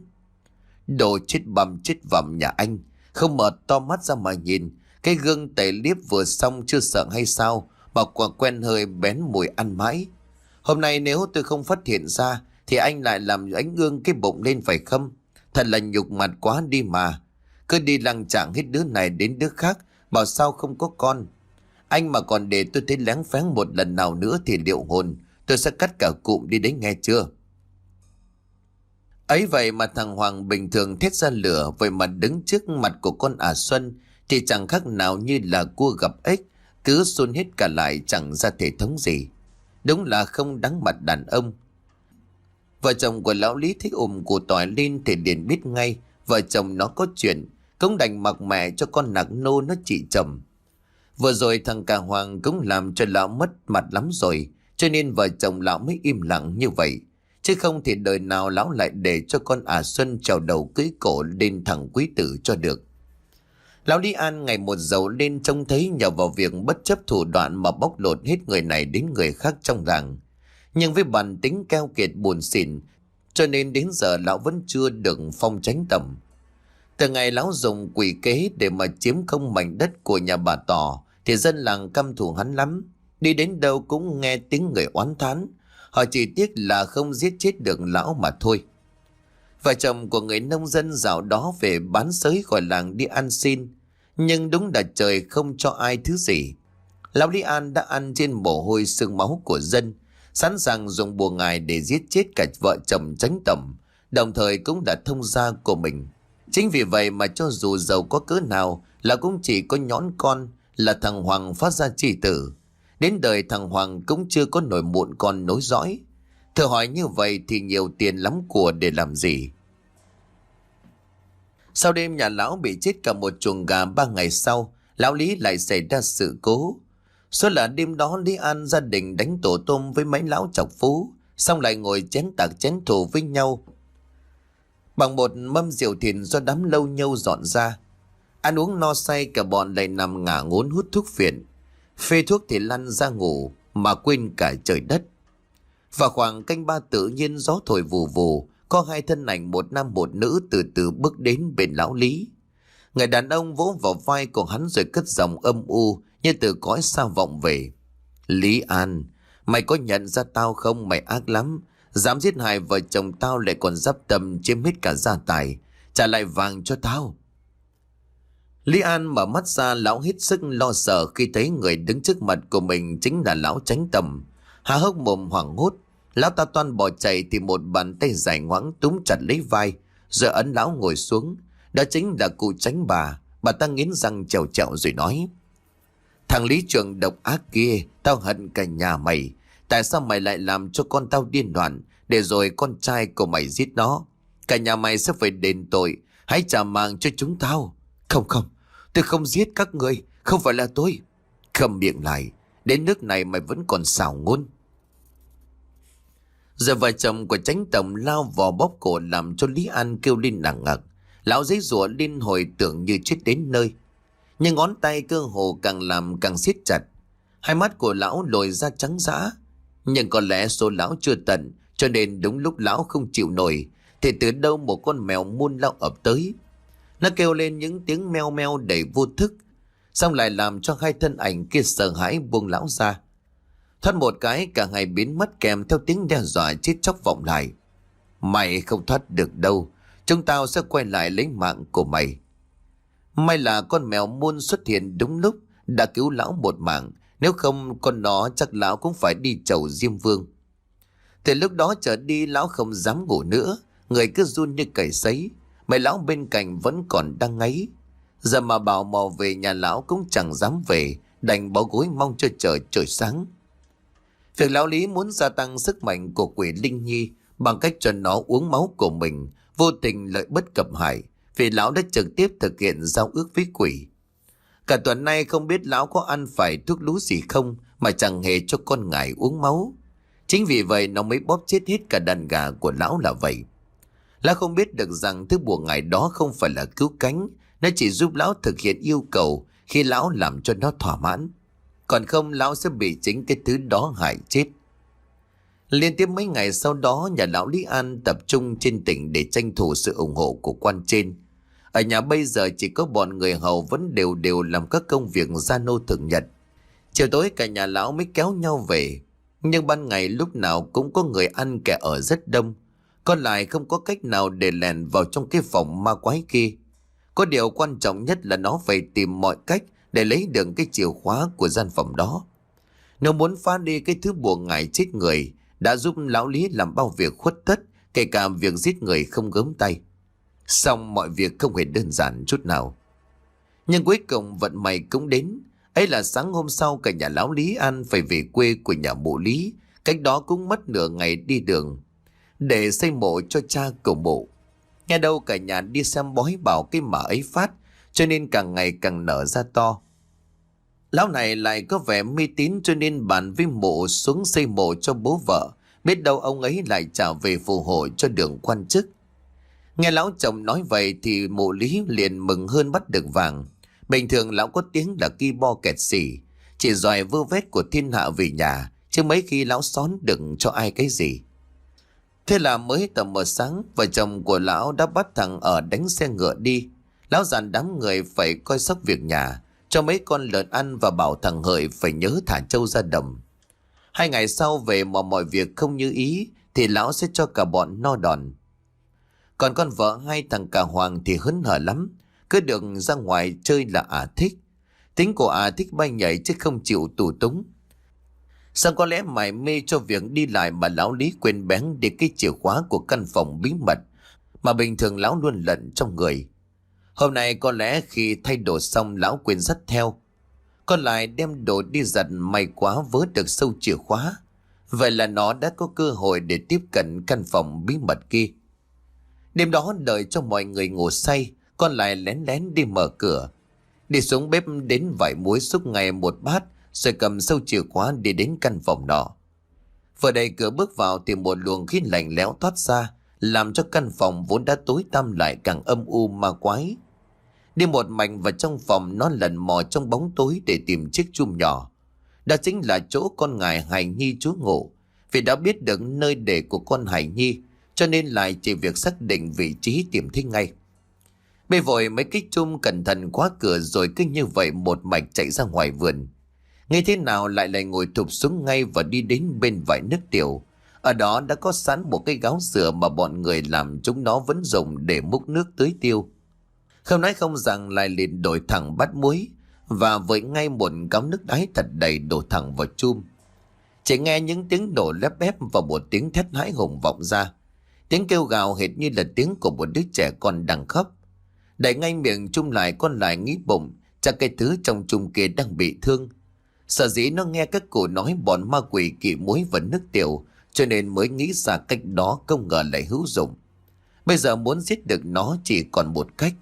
Đồ chết bầm chết vầm nhà anh, không mở to mắt ra mà nhìn, cái gương tẩy liếp vừa xong chưa sợ hay sao mà quả quen hơi bén mùi ăn mãi. Hôm nay nếu tôi không phát hiện ra thì anh lại làm ánh ương cái bụng lên phải không? Thật là nhục mặt quá đi mà. Cứ đi lăng chạng hết đứa này đến đứa khác, bảo sao không có con. Anh mà còn để tôi thấy lén phén một lần nào nữa thì liệu hồn, tôi sẽ cắt cả cụm đi đấy nghe chưa? Ấy vậy mà thằng Hoàng bình thường thét ra lửa, vậy mà đứng trước mặt của con ả Xuân thì chẳng khác nào như là cua gặp ếch, cứ xôn hết cả lại chẳng ra thể thống gì. Đúng là không đáng mặt đàn ông. Vợ chồng của lão Lý thích của tỏi lên thì liền biết ngay vợ chồng nó có chuyện, cũng đành mặc mẹ cho con nạc nô nó trị trầm. Vừa rồi thằng cả Hoàng cũng làm cho lão mất mặt lắm rồi, cho nên vợ chồng lão mới im lặng như vậy. Chứ không thì đời nào lão lại để cho con ả Xuân trèo đầu cưỡi cổ lên thằng quý tử cho được. Lão Lý An ngày một giàu lên, trông thấy nhờ vào việc bất chấp thủ đoạn mà bóc lột hết người này đến người khác trong làng. Nhưng với bản tính keo kiệt buồn xỉn, cho nên đến giờ lão vẫn chưa được phong chánh tầm. Từ ngày lão dùng quỷ kế để mà chiếm không mảnh đất của nhà bà Tỏ thì dân làng căm thù hắn lắm. Đi đến đâu cũng nghe tiếng người oán thán. Họ chỉ tiếc là không giết chết được lão mà thôi. Vợ chồng của người nông dân dạo đó về bán sới khỏi làng đi ăn xin. Nhưng đúng là trời không cho ai thứ gì. Lão Lý An đã ăn trên mồ hôi xương máu của dân, sẵn sàng dùng bùa ngài để giết chết cả vợ chồng chánh tẩm, đồng thời cũng đã thông gia của mình. Chính vì vậy mà cho dù giàu có cỡ nào là cũng chỉ có nhõn con là thằng Hoàng phát ra chi tử. Đến đời thằng Hoàng cũng chưa có nổi muộn con nối dõi. Thử hỏi như vậy thì nhiều tiền lắm của để làm gì? Sau đêm nhà lão bị chết cả một chuồng gà 3 ngày sau, lão Lý lại xảy ra sự cố. Số là đêm đó Lý An gia đình đánh tổ tôm với mấy lão chọc phú, xong lại ngồi chén tạc chén thù với nhau bằng một mâm rượu thìn do đám lâu nhâu dọn ra. Ăn uống no say cả bọn lại nằm ngả ngốn hút thuốc phiện, phê thuốc thì lăn ra ngủ mà quên cả trời đất. Và khoảng canh ba tự nhiên gió thổi vù vù, có hai thân ảnh một nam một nữ từ từ bước đến bên lão Lý. Người đàn ông vỗ vào vai của hắn rồi cất giọng âm u như từ cõi xa vọng về. Lý An, mày có nhận ra tao không? Mày ác lắm, dám giết hại vợ chồng tao, lại còn dắp tâm chiếm hết cả gia tài. Trả lại vàng cho tao. Lý An mở mắt ra, lão hết sức lo sợ khi thấy người đứng trước mặt của mình chính là lão Chánh Tầm. Há hốc mồm hoảng hốt, lão ta toan bỏ chạy thì một bàn tay dài ngoãng túm chặt lấy vai rồi ấn lão ngồi xuống. Đó chính là cụ Chánh bà ta nghiến răng trèo trẹo rồi nói: Thằng Lý Trường độc ác kia, tao hận cả nhà mày. Tại sao mày lại làm cho con tao điên loạn, để rồi con trai của mày giết nó? Cả nhà mày sẽ phải đền tội, hãy trả mạng cho chúng tao. Không không, tôi không giết các ngươi, không phải là tôi. Câm miệng lại, đến nước này mày vẫn còn xảo ngôn. Giờ vợ chồng của Chánh Tổng lao vào bóp cổ làm cho Lý An kêu lên nặng ngặc. Lão giấy rủa liên hồi tưởng như chết đến nơi, nhưng ngón tay cơ hồ càng làm càng siết chặt. Hai mắt của lão lồi ra trắng dã. Nhưng có lẽ số lão chưa tận, cho nên đúng lúc lão không chịu nổi thì từ đâu một con mèo muôn lao ập tới. Nó kêu lên những tiếng meo meo đầy vô thức, xong lại làm cho hai thân ảnh kia sợ hãi buông lão ra. Thoát một cái cả hai biến mất kèm theo tiếng đe dọa chết chóc vọng lại. Mày không thoát được đâu, chúng tao sẽ quay lại lấy mạng của mày. May là con mèo muôn xuất hiện đúng lúc, đã cứu lão một mạng. Nếu không con nó chắc lão cũng phải đi chầu Diêm Vương. Từ lúc đó trở đi lão không dám ngủ nữa, người cứ run như cầy sấy. Mấy lão bên cạnh vẫn còn đang ngáy. Giờ mà bảo mò về nhà lão cũng chẳng dám về, đành bó gối mong cho trời sáng. Việc lão Lý muốn gia tăng sức mạnh của quỷ Linh Nhi bằng cách cho nó uống máu của mình, vô tình lợi bất cập hại, vì lão đã trực tiếp thực hiện giao ước với quỷ. Cả tuần nay không biết lão có ăn phải thuốc lú gì không mà chẳng hề cho con ngải uống máu. Chính vì vậy nó mới bóp chết hết cả đàn gà của lão là vậy. Lão không biết được rằng thứ bùa ngải đó không phải là cứu cánh, nó chỉ giúp lão thực hiện yêu cầu khi lão làm cho nó thỏa mãn. Còn không lão sẽ bị chính cái thứ đó hại chết. Liên tiếp mấy ngày sau đó, nhà lão Lý An tập trung trên tỉnh để tranh thủ sự ủng hộ của quan trên. Ở nhà bây giờ chỉ có bọn người hầu vẫn đều làm các công việc gia nô thường nhật. Chiều tối cả nhà lão mới kéo nhau về. Nhưng ban ngày lúc nào cũng có người ăn kẻ ở rất đông. Còn lại không có cách nào để lèn vào trong cái phòng ma quái kia. Có điều quan trọng nhất là nó phải tìm mọi cách để lấy được cái chìa khóa của gian phòng đó. Nếu muốn phá đi cái thứ bùa ngải chết người đã giúp lão Lý làm bao việc khuất tất kể cả việc giết người không gớm tay. Xong mọi việc không hề đơn giản chút nào. Nhưng cuối cùng vận may cũng đến. Ấy là sáng hôm sau cả nhà lão Lý An phải về quê của nhà mộ Lý, cách đó cũng mất nửa ngày đi đường, để xây mộ cho cha của mộ. Nghe đâu cả nhà đi xem bói bảo cái mả ấy phát, cho nên càng ngày càng nở ra to. Lão này lại có vẻ mê tín cho nên bàn với mộ xuống xây mộ cho bố vợ. Biết đâu ông ấy lại trả về phù hộ cho đường quan chức. Nghe lão chồng nói vậy thì mộ Lý liền mừng hơn bắt được vàng. Bình thường lão có tiếng là ki bo kẹt xỉ, chỉ giỏi vơ vét của thiên hạ về nhà, chứ mấy khi lão xón đừng cho ai cái gì. Thế là mới tầm mờ sáng, vợ chồng của lão đã bắt thằng ở đánh xe ngựa đi. Lão dặn đám người phải coi sóc việc nhà, cho mấy con lợn ăn và bảo thằng Hợi phải nhớ thả trâu ra đồng. 2 ngày sau về mà mọi việc không như ý thì lão sẽ cho cả bọn no đòn. Còn con vợ hai thằng cả Hoàng thì hớn hở lắm, cứ được ra ngoài chơi là thích. Tính của thích bay nhảy chứ không chịu tù túng. Sao có lẽ mải mê cho việc đi lại mà lão Lý quên bén đi cái chìa khóa của căn phòng bí mật mà bình thường lão luôn lận trong người. Hôm nay có lẽ khi thay đồ xong lão quên dắt theo. Còn lại đem đồ đi giặt, may quá vớ được sâu chìa khóa. Vậy là nó đã có cơ hội để tiếp cận căn phòng bí mật kia. Đêm đó đợi cho mọi người ngủ say, con lại lén lén đi mở cửa. Đi xuống bếp đến vải muối xúc ngay một bát, rồi cầm sâu chìa khóa đi đến căn phòng nọ. Vừa đẩy cửa bước vào thì một luồng khí lạnh lẽo thoát ra, làm cho căn phòng vốn đã tối tăm lại càng âm u ma quái. Đi một mạch vào trong phòng, nó lần mò trong bóng tối để tìm chiếc chum nhỏ. Đó chính là chỗ con ngài Hải Nhi trú ngụ. Vì đã biết được nơi để của con Hải Nhi, cho nên lại chỉ việc xác định vị trí tìm thấy ngay. Bê vội mấy cái chum cẩn thận khóa cửa rồi cứ như vậy một mạch chạy ra ngoài vườn. Nghe thế nào lại ngồi thụp xuống ngay và đi đến bên vải nước tiểu. Ở đó đã có sẵn một cái gáo sữa mà bọn người làm chúng nó vẫn dùng để múc nước tưới tiêu. Không nói không rằng lại liền đổi thẳng bát muối và với ngay một gáo nước đáy thật đầy đổ thẳng vào chum. Chỉ nghe những tiếng đổ lép bép và một tiếng thét hãi hùng vọng ra. Tiếng kêu gào hệt như là tiếng của một đứa trẻ con đang khóc. Đẩy ngay miệng chum lại, con lại nghĩ bụng chắc cái thứ trong chum kia đang bị thương. Sở dĩ nó nghe các cụ nói bọn ma quỷ kỵ muối và nước tiểu, cho nên mới nghĩ ra cách đó, không ngờ lại hữu dụng. Bây giờ muốn giết được nó chỉ còn một cách.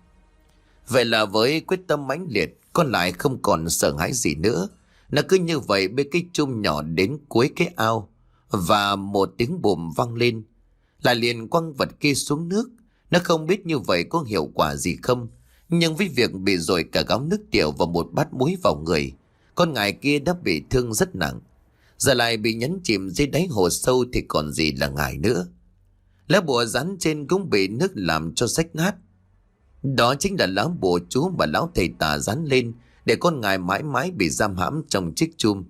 Vậy là với quyết tâm mãnh liệt, con lại không còn sợ hãi gì nữa. Nó cứ như vậy bê cái chum nhỏ đến cuối cái ao, và một tiếng bùm vang lên, lại liền quăng vật kia xuống nước. Nó không biết như vậy có hiệu quả gì không, nhưng với việc bị dội cả gáo nước tiểu và một bát muối vào người, con ngài kia đã bị thương rất nặng. Giờ lại bị nhấn chìm dưới đáy hồ sâu thì còn gì là ngài nữa. Lá bùa dán trên cũng bị nước làm cho rách nát. Đó chính là lá bùa chú mà lão thầy tà dán lên để con ngài mãi mãi bị giam hãm trong chiếc chum.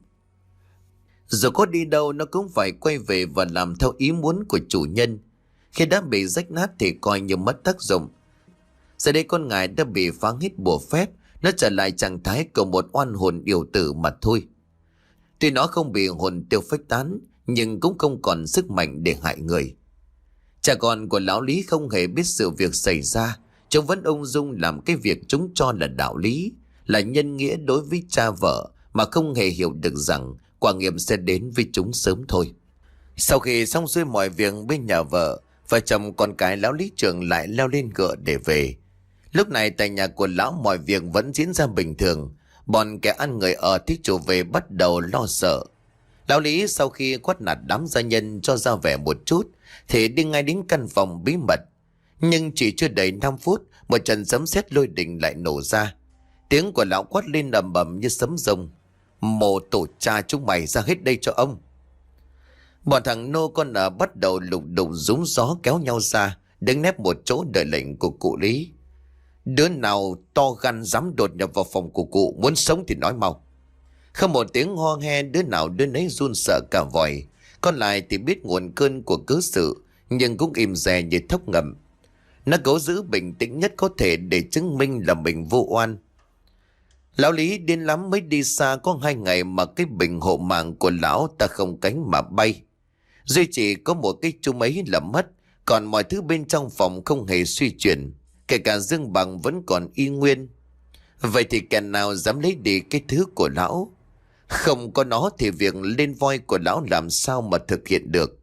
Dù có đi đâu nó cũng phải quay về và làm theo ý muốn của chủ nhân. Khi đã bị rách nát thì coi như mất tác dụng. Giờ đây con ngài đã bị phá hết bùa phép, nó trở lại trạng thái của một oan hồn điều tử mà thôi. Tuy nó không bị hồn tiêu phách tán, nhưng cũng không còn sức mạnh để hại người. Cha con của lão Lý không hề biết sự việc xảy ra, chúng vẫn ung dung làm cái việc chúng cho là đạo lý, là nhân nghĩa đối với cha vợ, mà không hề hiểu được rằng quả nghiệp sẽ đến với chúng sớm thôi. Sau khi xong xuôi mọi việc bên nhà vợ chồng con cái lão Lý Trường lại leo lên ngựa để về. Lúc này tại nhà của lão mọi việc vẫn diễn ra bình thường. Bọn kẻ ăn người ở thích chủ về bắt đầu lo sợ. Lão Lý sau khi quát nạt đám gia nhân cho ra vẻ một chút thì đi ngay đến căn phòng bí mật. Nhưng chỉ chưa đầy 5 phút, một trận sấm sét lôi đình lại nổ ra. Tiếng của lão quát lên ầm ầm như sấm rồng: "Mồ tổ cha chúng mày ra hết đây cho ông!" Bọn thằng nô con ở bắt đầu lục đục rúng gió kéo nhau ra, đứng nép một chỗ đợi lệnh của cụ Lý. Đứa nào to gan dám đột nhập vào phòng của cụ, muốn sống thì nói mau. Không một tiếng ho he, đứa nào đứa nấy run sợ cả vòi. Còn lại thì biết nguồn cơn của cớ sự, nhưng cũng im rè như thóc ngầm. Nó cố giữ bình tĩnh nhất có thể để chứng minh là mình vô oan. Lão Lý điên lắm, mới đi xa có 2 ngày mà cái bình hộ mạng của lão ta không cánh mà bay. Duy chỉ có một cái chum ấy là mất, Còn mọi thứ bên trong phòng không hề suy chuyển, kể cả dương bằng vẫn còn y nguyên. Vậy thì kẻ nào dám lấy đi cái thứ của lão? Không có nó thì việc lên voi của lão làm sao mà thực hiện được.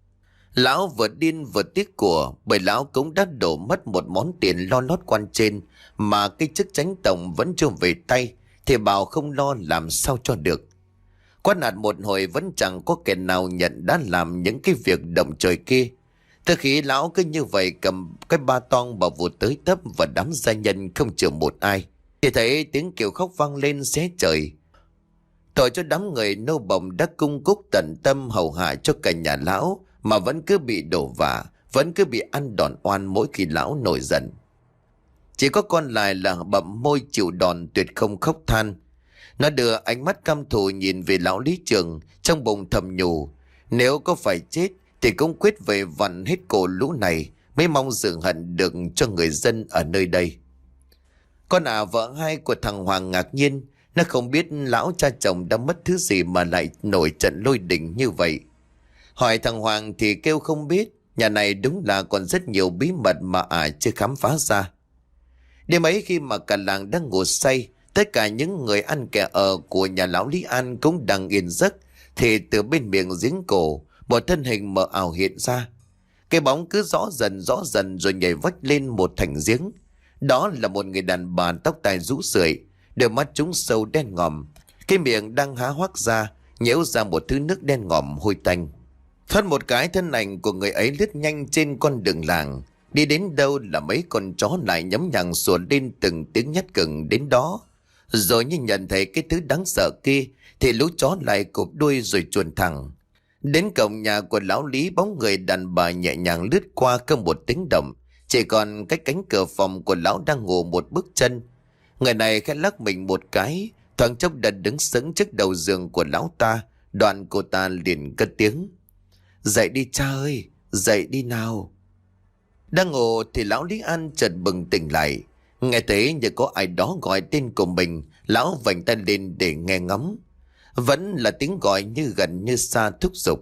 Lão vừa điên vừa tiếc của, bởi lão cũng đã đổ mất một món tiền lo lót quan trên, mà cái chức chánh tổng vẫn chưa về tay, thì bảo không lo làm sao cho được. Quát nạt một hồi vẫn chẳng có kẻ nào nhận đã làm những cái việc động trời kia. Từ khi lão cứ như vậy cầm cái ba toang bảo vụt tới tấp và đám gia nhân không chừa một ai, thì thấy tiếng kêu khóc vang lên xé trời. Tội cho đám người nô bồng đã cung cúc tận tâm hầu hạ cho cả nhà lão mà vẫn cứ bị đổ vạ, vẫn cứ bị ăn đòn oan mỗi khi lão nổi giận. Chỉ có con lại là bậm môi chịu đòn tuyệt không khóc than. Nó đưa ánh mắt căm thù nhìn về lão lý trường, trong bụng thầm nhủ, nếu có phải chết thì cũng quyết về vặn hết cổ lũ này, mới mong dừng hận được cho người dân ở nơi đây. Con vợ hai của thằng Hoàng ngạc nhiên, nó không biết lão cha chồng đã mất thứ gì mà lại nổi trận lôi đình như vậy. Hỏi thằng Hoàng thì kêu không biết, nhà này đúng là còn rất nhiều bí mật mà chưa khám phá ra. Đêm ấy khi mà cả làng đang ngủ say, tất cả những người ăn kẻ ở của nhà lão Lý An cũng đang yên giấc, thì từ bên miệng giếng cổ, một thân hình mờ ảo hiện ra. Cái bóng cứ rõ dần rồi nhảy vách lên một thành giếng. Đó là một người đàn bà tóc tai rũ rượi, đôi mắt trũng sâu đen ngòm, cái miệng đang há hoác ra, nhễu ra một thứ nước đen ngòm hôi tanh. Thoát một cái, thân ảnh của người ấy lướt nhanh trên con đường làng, đi đến đâu là mấy con chó lại nhấm nhằng sủa lên từng tiếng nhát gừng đến đó. Rồi như nhận thấy cái thứ đáng sợ kia, thì lũ chó lại cụp đuôi rồi chuồn thẳng đến cổng nhà của lão Lý. Bóng người đàn bà nhẹ nhàng lướt qua không một tiếng động, chỉ còn cách cánh cửa phòng của lão đang ngủ một bước chân. Người này khẽ lắc mình một cái, thoáng chốc đã đứng sững trước đầu giường của lão ta. Đoạn cô ta liền cất tiếng, dậy đi cha ơi, dậy đi nào. Đang ngủ thì lão Lý An chợt bừng tỉnh lại, nghe thấy như có ai đó gọi tên của mình. Lão vành tay lên để nghe ngóng, vẫn là tiếng gọi như gần như xa thúc giục.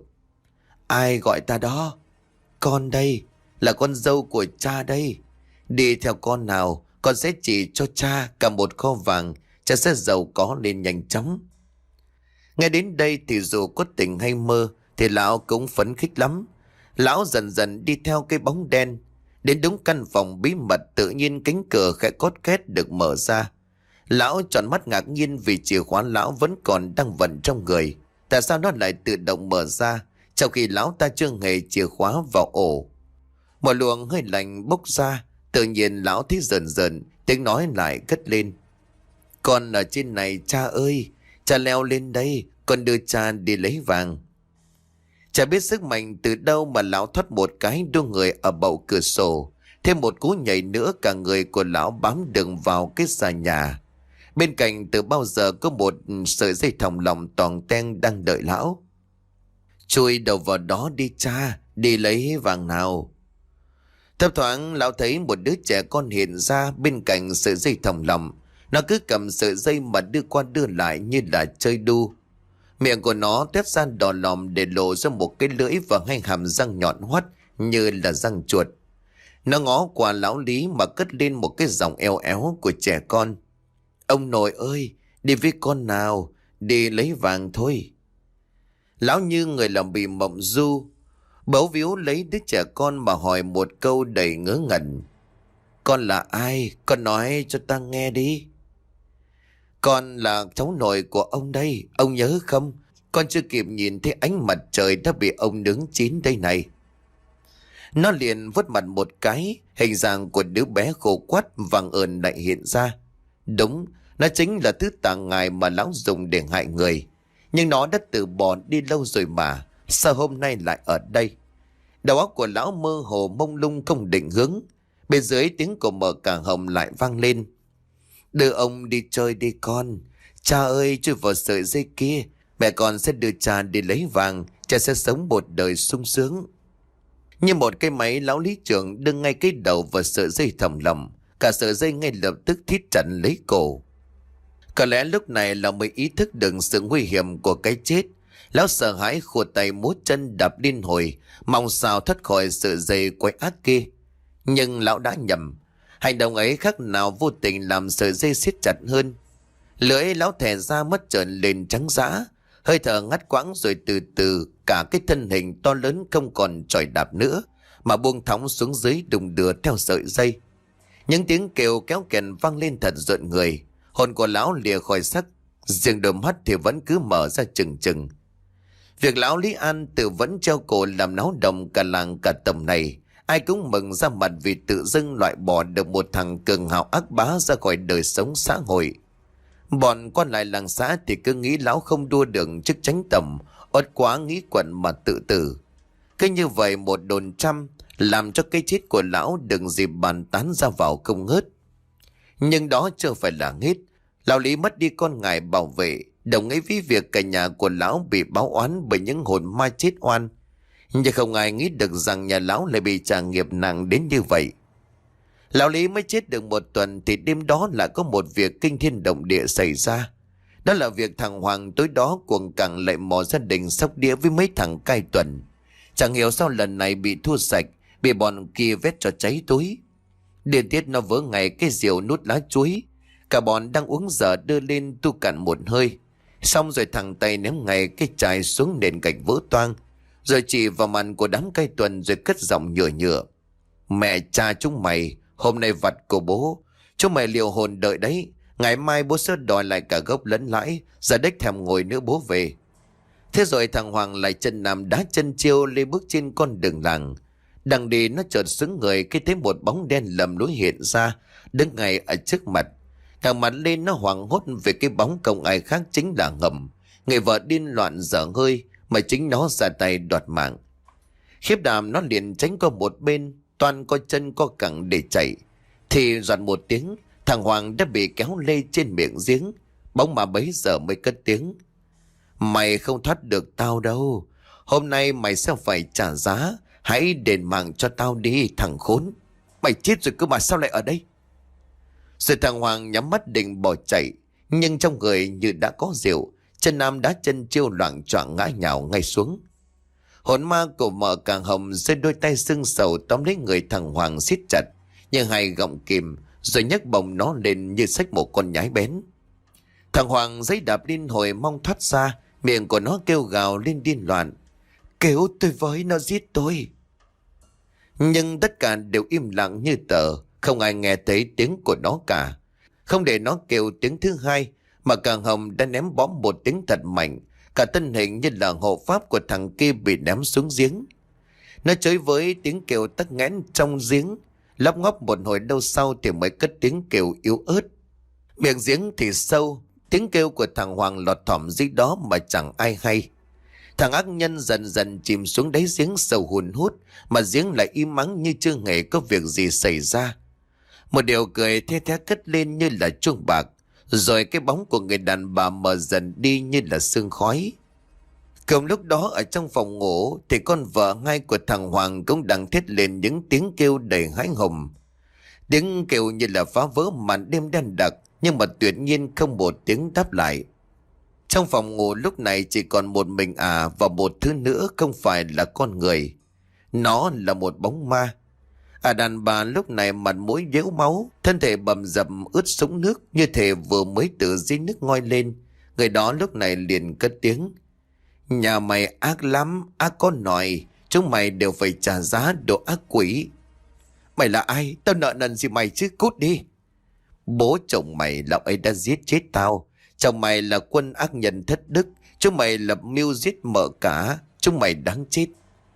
Ai gọi ta đó? Con đây, là con dâu của cha đây. Đi theo con nào, con sẽ chỉ cho cha cả một kho vàng, cha sẽ giàu có lên nhanh chóng. Nghe đến đây thì dù có tỉnh hay mơ thì lão cũng phấn khích lắm. Lão dần dần đi theo cái bóng đen, đến đúng căn phòng bí mật. Tự nhiên cánh cửa khẽ cót két được mở ra. Lão tròn mắt ngạc nhiên vì chìa khóa lão vẫn còn đang vẩn trong người. Tại sao nó lại tự động mở ra, trong khi lão ta chưa hề chìa khóa vào ổ? Một luồng hơi lạnh bốc ra. Tự nhiên lão thấy rờn rợn, tiếng nói lại cất lên. Con ở trên này cha ơi, cha leo lên đây, con đưa cha đi lấy vàng. Chả biết sức mạnh từ đâu mà lão thoát một cái đưa người ở bậu cửa sổ. Thêm một cú nhảy nữa, cả người của lão bám đường vào cái xà nhà. Bên cạnh từ bao giờ có một sợi dây thòng lọng toàn ten đang đợi lão. Chui đầu vào đó đi cha, đi lấy vàng nào. Thấp thoáng lão thấy một đứa trẻ con hiện ra bên cạnh sợi dây thòng lọng. Nó cứ cầm sợi dây mà đưa qua đưa lại như là chơi đu. Miệng của nó tét ra đỏ lòm để lộ ra một cái lưỡi và hai hàm răng nhọn hoắt như là răng chuột. Nó ngó qua lão Lý mà cất lên một cái giọng eo éo của trẻ con. Ông nội ơi, đi với con nào, đi lấy vàng thôi. Lão như người làm bị mộng du, bấu víu lấy đứa trẻ con mà hỏi một câu đầy ngớ ngẩn. Con là ai? Con nói cho ta nghe đi. Con là cháu nội của ông đây, ông nhớ không? Con chưa kịp nhìn thấy ánh mặt trời đã bị ông nướng chín đây này. Nó liền vuốt mặt một cái, hình dạng của đứa bé khô quắt vàng ợn lại hiện ra. Đúng, nó chính là thứ tà ngài mà lão dùng để hại người. Nhưng nó đã từ bỏ đi lâu rồi mà, sao hôm nay lại ở đây? Đầu óc của lão mơ hồ mông lung không định hướng. Bên dưới tiếng của mợ cả Hồng lại vang lên. Đưa ông đi chơi đi con. Cha ơi, chui vào sợi dây kia, mẹ con sẽ đưa cha đi lấy vàng, cha sẽ sống một đời sung sướng. Như một cái máy, lão lý trưởng đưa ngay cái đầu vào sợi dây thòng lọng. Cả sợi dây ngay lập tức thít chặt lấy cổ. Có lẽ lúc này là mới ý thức được sự nguy hiểm của cái chết. Lão sợ hãi khua tay múa chân đạp liên hồi, mong sao thoát khỏi sự dây quay ác kia. Nhưng lão đã nhầm. Hành động ấy khác nào vô tình làm sợi dây siết chặt hơn. Lưỡi lão thè ra mất trợn lên trắng dã, hơi thở ngắt quãng rồi từ từ cả cái thân hình to lớn không còn chọi đạp nữa, mà buông thõng xuống dưới đùng đưa theo sợi dây. Những tiếng kêu kéo kèn vang lên thật rợn người. Hồn của lão lìa khỏi xác, riêng đôi mắt thì vẫn cứ mở ra trừng trừng. Việc lão Lý An tự vẫn treo cổ làm náo động cả làng cả tầm này, ai cũng mừng ra mặt vì tự dưng loại bỏ được một thằng cường hào ác bá ra khỏi đời sống xã hội. Bọn quan lại làng xã thì cứ nghĩ lão không đua được chức chánh tầm, uất quá nghĩ quẩn mà tự tử. Cứ như vậy một đồn trăm làm cho cái chết của lão đừng dịp bàn tán ra vào không ngớt. Nhưng đó chưa phải là hết. Lão Lý mất đi con ngài bảo vệ, đồng ý với việc cả nhà của lão bị báo oán bởi những hồn ma chết oan. Nhưng không ai nghĩ được rằng nhà lão lại bị trả nghiệp nặng đến như vậy. Lão Lý mới chết được một tuần thì đêm đó lại có một việc kinh thiên động địa xảy ra. Đó là việc thằng Hoàng tối đó cuồng cẳng lại mò gia đình sóc đĩa với mấy thằng cai tuần. Chẳng hiểu sao lần này bị thua sạch, bị bọn kia vét cho cháy túi. Điên tiết nó vỡ ngày cái rượu nút lá chuối. Cả bọn đang uống dở đưa lên tu cạn một hơi. Xong rồi thằng Tây ném ngay cái chai xuống nền gạch vỡ toang, rồi chỉ vào mặt của đám cai tuần rồi cất giọng nhựa nhựa. Mẹ cha chúng mày, hôm nay vặt của bố, chúng mày liều hồn đợi đấy. Ngày mai bố sẽ đòi lại cả gốc lẫn lãi, ra đếch thèm ngồi nữa bố về. Thế rồi thằng Hoàng lại chân nằm đá chân chiêu lê bước trên con đường làng. Đang đi nó chợt xứng người khi thấy một bóng đen lầm lối hiện ra, đứng ngay ở trước mặt. Thằng mặt lên nó hoảng hốt về cái bóng không ai khác chính là Ngầm, người vợ điên loạn dở hơi mà chính nó ra tay đoạt mạng. Khiếp đảm nó liền tránh qua một bên, toàn có chân có cẳng để chạy. Thì giọt một tiếng, thằng Hoàng đã bị kéo lê trên miệng giếng. Bóng mà bấy giờ mới cất tiếng. Mày không thoát được tao đâu. Hôm nay mày sẽ phải trả giá. Hãy đền mạng cho tao đi thằng khốn. Mày chết rồi cơ mà sao lại ở đây? Rồi thằng Hoàng nhắm mắt định bỏ chạy, nhưng trong người như đã có rượu, chân nam đá chân chiêu loạng choạng ngã nhào ngay xuống. Hồn ma của mợ càng hồng rơi đôi tay sưng sầu tóm lấy người thằng Hoàng siết chặt, nhưng hai gọng kìm rồi nhấc bồng nó lên như xách một con nhái bén. Thằng Hoàng giấy đạp liên hồi mong thoát ra, miệng của nó kêu gào lên điên loạn. Kêu tôi với, nó giết tôi. Nhưng tất cả đều im lặng như tờ, không ai nghe thấy tiếng của nó cả. Không để nó kêu tiếng thứ hai, mà càng hồng đã ném bom một tiếng thật mạnh, cả thân hình như là hộ pháp của thằng kia bị ném xuống giếng. Nó chới với tiếng kêu tắc nghẽn trong giếng, lóc ngóp một hồi lâu sau thì mới cất tiếng kêu yếu ớt. Miệng giếng thì sâu, tiếng kêu của thằng Hoàng lọt thỏm dưới đó mà chẳng ai hay. Thằng ác nhân dần dần chìm xuống đáy giếng sâu hun hút, mà giếng lại im ắng như chưa hề có việc gì xảy ra. Một điều cười the thé cất lên như là chuông bạc, rồi cái bóng của người đàn bà mờ dần đi như là sương khói. Cùng lúc đó ở trong phòng ngủ thì con vợ ngay của thằng Hoàng cũng đang thét lên những tiếng kêu đầy hãi hùng. Tiếng kêu như là phá vỡ màn đêm đen đặc, nhưng mà tuyệt nhiên không một tiếng đáp lại. Trong phòng ngủ lúc này chỉ còn một mình và một thứ nữa không phải là con người. Nó là một bóng ma. Đàn bà lúc này mặt mũi nhễu máu, thân thể bầm dập ướt sũng nước như thể vừa mới từ dưới nước ngoi lên. Người đó lúc này liền cất tiếng. Nhà mày ác lắm, ác con nòi, chúng mày đều phải trả giá đồ ác quỷ. Mày là ai? Tao nợ nần gì mày chứ, cút đi. Bố chồng mày lão ấy đã giết chết tao. Chồng mày là quân ác nhân thất đức, chúng mày lập mưu giết mợ cả, chúng mày đáng chết.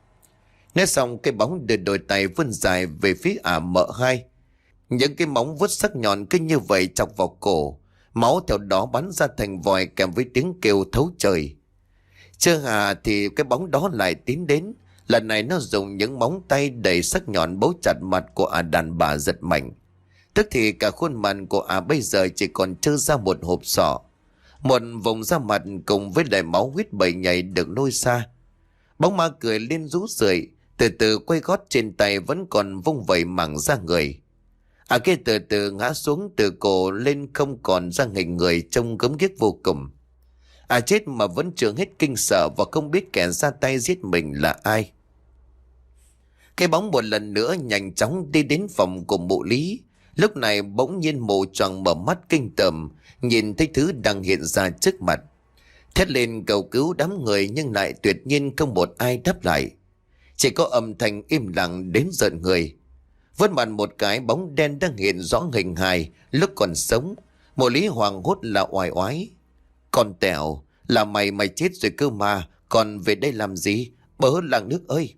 Nói xong cái bóng đưa đôi tay vươn dài về phía mợ hai. Những cái móng vuốt sắc nhọn cứ như vậy chọc vào cổ, máu theo đó bắn ra thành vòi kèm với tiếng kêu thấu trời. Chưa hà thì cái bóng đó lại tiến đến. Lần này nó dùng những móng tay đầy sắc nhọn bấu chặt mặt của đàn bà giật mạnh. Tức thì cả khuôn mặt của bây giờ chỉ còn trơ ra một hộp sọ. Một vùng da mặt cùng với đầy máu huyết bầy nhảy được lôi xa. Bóng ma cười lên rú rượi, từ từ quay gót trên tay vẫn còn vung vẩy mảng da người. Kia từ từ ngã xuống từ cổ lên không còn ra hình người trông gớm ghiếc vô cùng. À chết mà vẫn chưa hết kinh sợ và không biết kẻ ra tay giết mình là ai. Cái bóng một lần nữa nhanh chóng đi đến phòng của mụ Lý. Lúc này bỗng nhiên mụ choàng mở mắt kinh tởm, nhìn thấy thứ đang hiện ra trước mặt. Thét lên cầu cứu đám người nhưng lại tuyệt nhiên không một ai đáp lại. Chỉ có âm thanh im lặng đến rợn người. Vớt mặt một cái bóng đen đang hiện rõ hình hài lúc còn sống. Mụ Lý hoảng hốt là oai oái. Con Tẻo, là mày chết rồi cơ mà, còn về đây làm gì? Bớ làng nước ơi!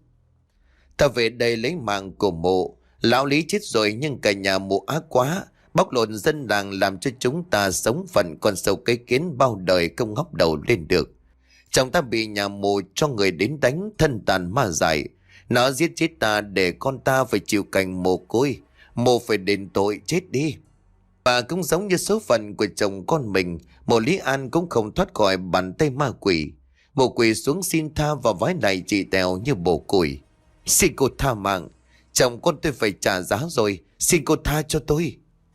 Ta về đây lấy mạng của mụ. Lão Lý chết rồi nhưng cả nhà mụ ác quá, bóc lột dân làng làm cho chúng ta sống phận con sâu cái kiến bao đời không ngóc đầu lên được. Chồng ta bị nhà mụ cho người đến đánh, thân tàn ma dại. Nó giết chết ta để con ta phải chịu cảnh mồ côi. Mụ phải đền tội chết đi. Và cũng giống như số phận của chồng con mình, mụ Lý An cũng không thoát khỏi bàn tay ma quỷ. Mụ quỳ xuống xin tha và vái lại chị Tèo như bổ củi. Xin cô tha mạng, chồng con tôi phải trả giá rồi, xin cô tha cho tôi.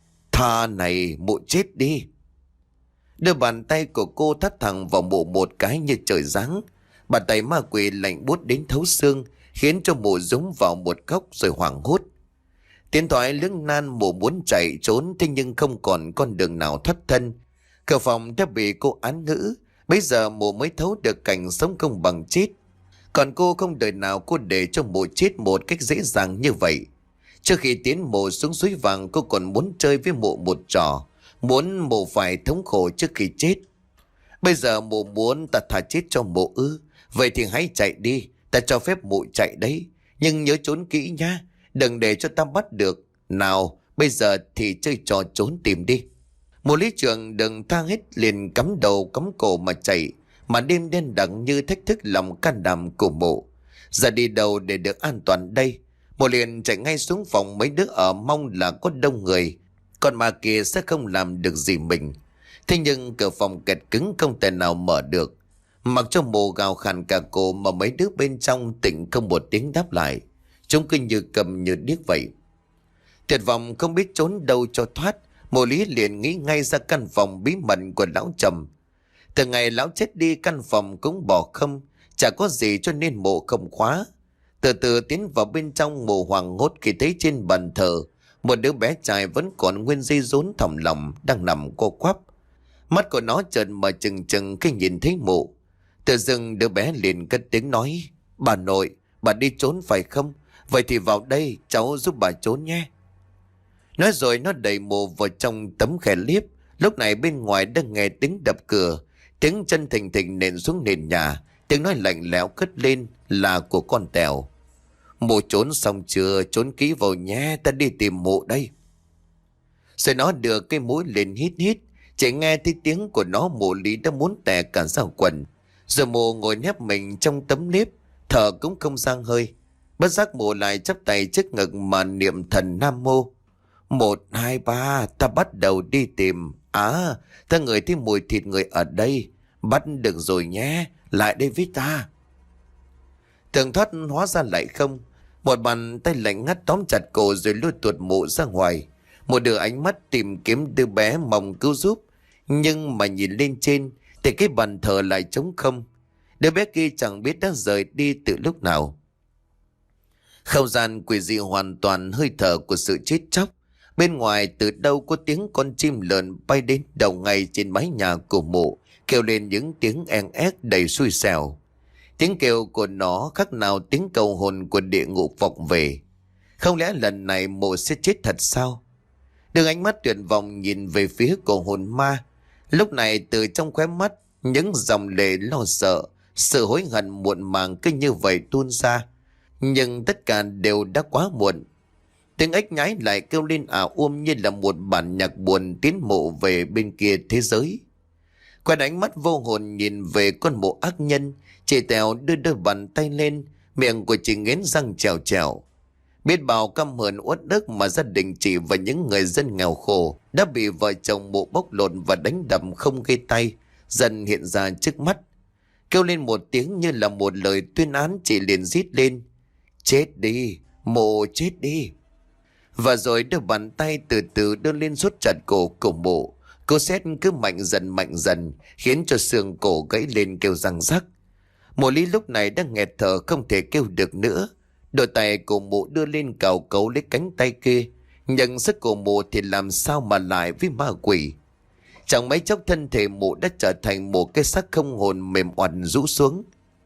Tha này, mụ chết đi. Đưa bàn tay của cô thắt thẳng vào mụ một cái như trời giáng. Bàn tay ma quỷ lạnh buốt đến thấu xương, khiến cho mụ rúng vào một góc rồi hoảng hốt. Tiến thoại lưỡng nan, mụ muốn chạy trốn thế nhưng không còn con đường nào thoát thân. Cửa phòng đã bị cô án ngữ, bây giờ mụ mới thấu được cảnh sống không bằng chết. Còn cô không đời nào cô để cho mụ chết một cách dễ dàng như vậy. Trước khi tiến mụ xuống suối vàng, cô còn muốn chơi với mụ một trò, muốn mụ phải thống khổ trước khi chết. Bây giờ mụ muốn ta thà chết cho mụ ư? Vậy thì hãy chạy đi, ta cho phép mụ chạy đấy. Nhưng nhớ trốn kỹ nha, đừng để cho ta bắt được. Nào, bây giờ thì chơi trò trốn tìm đi. Mụ lý trưởng đừng tha hết liền cắm đầu cắm cổ mà chạy. Mà đêm đen đặc như thách thức lòng can đảm của mụ. Giờ đi đâu để được an toàn đây? Mụ liền chạy ngay xuống phòng mấy đứa ở mong là có đông người. Còn mà kia sẽ không làm được gì mình. Thế nhưng cửa phòng kẹt cứng không thể nào mở được. Mặc cho mụ gào khàn cả cổ mà mấy đứa bên trong tỉnh không một tiếng đáp lại. Chúng cứ như cầm như điếc vậy. Tuyệt vọng không biết trốn đâu cho thoát, mụ Lý liền nghĩ ngay ra căn phòng bí mật của lão Trầm. Từ ngày lão chết đi căn phòng cũng bỏ không, chả có gì cho nên mụ không khóa. Từ từ tiến vào bên trong, mụ hoảng hốt khi thấy trên bàn thờ một đứa bé trai vẫn còn nguyên dây rốn thòng lòng đang nằm co quắp. Mắt của nó trợn mở trừng trừng khi nhìn thấy mụ. Tự dưng đứa bé liền cất tiếng nói: "Bà nội, bà đi trốn phải không? Vậy thì vào đây cháu giúp bà trốn nhé." Nói rồi nó đẩy mụ vào trong tấm khe liếp. Lúc này bên ngoài đang nghe tiếng đập cửa, tiếng chân thình thình nện xuống nền nhà, tiếng nói lạnh lẽo cất lên là của con Tèo. "Mụ trốn xong chưa? Trốn kỹ vào nhé, ta đi tìm mụ đây." Rồi nó đưa cái mũi lên hít hít. Chỉ nghe thấy tiếng của nó, mụ Lý đã muốn tè cả ra quần. Rồi mụ ngồi nép mình trong tấm nếp, thở cũng không sang hơi. Bất giác mụ lại chắp tay trước ngực mà niệm thần Nam Mô. 1, 2, 3, ta bắt đầu đi tìm. À, ta ngửi thấy mùi thịt người ở đây. Bắt được rồi nhé, lại đây với ta. Tưởng thoát hóa ra lại không. Một bàn tay lạnh ngắt tóm chặt cổ rồi lôi tuột mụ ra ngoài. Một đưa ánh mắt tìm kiếm đứa bé mong cứu giúp. Nhưng mà nhìn lên trên thì cái bàn thờ lại trống không. Đứa bé kia chẳng biết đã rời đi từ lúc nào. Không gian quỷ dị hoàn toàn, hơi thở của sự chết chóc. Bên ngoài từ đâu có tiếng con chim lợn bay đến đầu ngay trên mái nhà của mụ, kêu lên những tiếng en ép đầy xui xẻo. Tiếng kêu của nó khác nào tiếng cầu hồn của địa ngục vọng về. Không lẽ lần này mụ sẽ chết thật sao? Đưa ánh mắt tuyệt vọng nhìn về phía của hồn ma. Lúc này từ trong khóe mắt những dòng lệ lo sợ, sự hối hận muộn màng cứ như vậy tuôn ra. Nhưng tất cả đều đã quá muộn. Tiếng ếch nhái lại kêu lên như là một bản nhạc buồn tiến mộ về bên kia thế giới. Quay ánh mắt vô hồn nhìn về con mộ ác nhân, chị Tèo đưa đôi bàn tay lên, miệng của chị nghiến răng trèo trèo. Biết bao căm hờn uất ức mà gia đình chị và những người dân nghèo khổ đã bị vợ chồng mụ bóc lột và đánh đập không gây tay dần hiện ra trước mắt. Kêu lên một tiếng như là một lời tuyên án, chị liền rít lên: "Chết đi, mụ chết đi!" Và rồi đôi bàn tay từ từ đưa lên siết chặt cổ của mụ, Cô sét cứ mạnh dần khiến cho xương cổ gãy lên kêu răng rắc. Mộ Lý lúc này đang nghẹt thở không thể kêu được nữa. Đôi tay của mụ đưa lên cào cấu lấy cánh tay kia, nhưng sức của mụ thì làm sao mà lại với ma quỷ. Chẳng mấy chốc thân thể mụ đã trở thành một cái xác không hồn mềm oằn rũ xuống.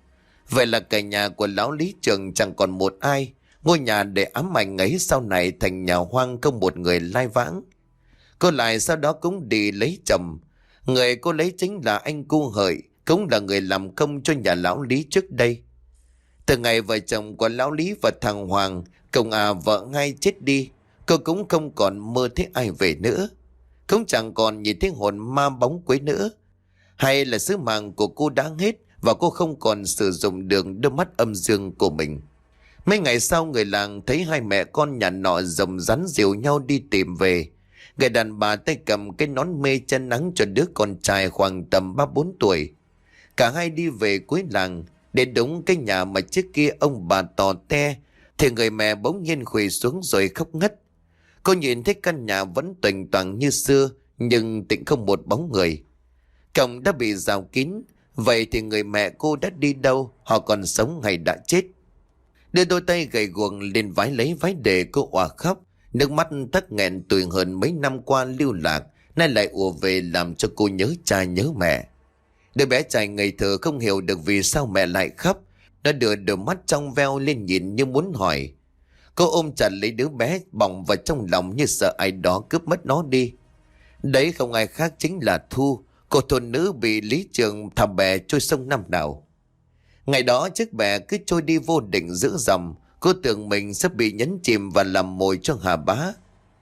Vậy là cả nhà của lão Lý Trường chẳng còn một ai. Ngôi nhà để ám ảnh ấy sau này thành nhà hoang không một người lai vãng. Cô lại sau đó cũng đi lấy chồng. Người cô lấy chính là anh Cu Hợi, cũng là người làm công cho nhà lão Lý trước đây. Từ ngày vợ chồng của lão Lý và thằng Hoàng cùng vợ ngay chết đi, cô cũng không còn mơ thấy ai về nữa, cũng chẳng còn nhìn thấy hồn ma bóng quấy nữa. Hay là sứ mạng của cô đã hết và cô không còn sử dụng được đôi mắt âm dương của mình. Mấy ngày sau, người làng thấy hai mẹ con nhà nọ rồng rắn dìu nhau đi tìm về. Người đàn bà tay cầm cái nón mê chân nắng cho đứa con trai khoảng tầm 3-4 tuổi. Cả hai đi về cuối làng. Đến đúng cái nhà mà trước kia ông bà tò te, thì người mẹ bỗng nhiên khuỵu xuống rồi khóc ngất. Cô nhìn thấy căn nhà vẫn toành toàng như xưa, nhưng tĩnh không một bóng người. Cổng đã bị rào kín. Vậy thì người mẹ cô đã đi đâu? Họ còn sống hay đã chết? Đưa đôi tay gầy guồng lên vái lấy váy để cô òa khóc. Nước mắt tắc nghẹn tủi hơn mấy năm qua lưu lạc, nay lại ùa về làm cho cô nhớ cha nhớ mẹ. Đứa bé trai ngây thơ không hiểu được vì sao mẹ lại khóc. Nó đưa đôi mắt trong veo lên nhìn như muốn hỏi. Cô ôm chặt lấy đứa bé, bỏng vào trong lòng như sợ ai đó cướp mất nó đi. Đấy không ai khác chính là Thu, cô thôn nữ bị Lý Trường thả bè trôi sông năm nào. Ngày đó chiếc bè cứ trôi đi vô định giữa dòng. Cô tưởng mình sẽ bị nhấn chìm và làm mồi cho Hà Bá.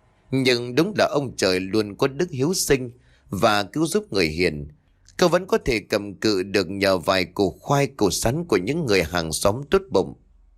Nhưng đúng là ông trời luôn có đức hiếu sinh và cứu giúp người hiền. Cô vẫn có thể cầm cự được nhờ vài củ khoai củ sắn của những người hàng xóm tốt bụng.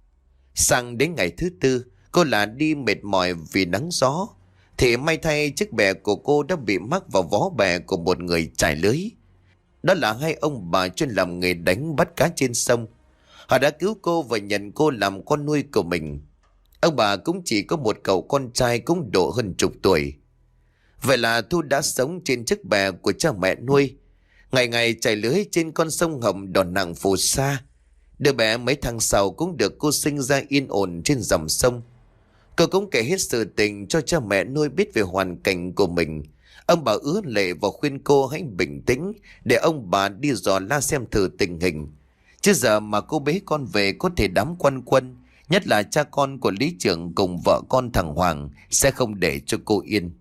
Sang đến ngày thứ tư, cô là đi mệt mỏi vì nắng gió, thì may thay chiếc bè của cô đã bị mắc vào vó bè của một người trải lưới. Đó là hai ông bà chuyên làm nghề đánh bắt cá trên sông. Họ đã cứu cô và nhận cô làm con nuôi của mình. Ông bà cũng chỉ có một cậu con trai cũng độ hơn chục tuổi. Vậy là Thu đã sống trên chiếc bè của cha mẹ nuôi, ngày ngày chài lưới trên con sông Hồng đò nặng phù sa. Đứa bé mấy tháng sau cũng được cô sinh ra yên ổn trên dòng sông. Cô cũng kể hết sự tình cho cha mẹ nuôi biết về hoàn cảnh của mình. Ông bà ứa lệ và khuyên cô hãy bình tĩnh để ông bà đi dò la xem thử tình hình. Chứ giờ mà cô bế con về có thể đám quan quân, nhất là cha con của Lý Trưởng cùng vợ con thằng Hoàng, sẽ không để cho cô yên.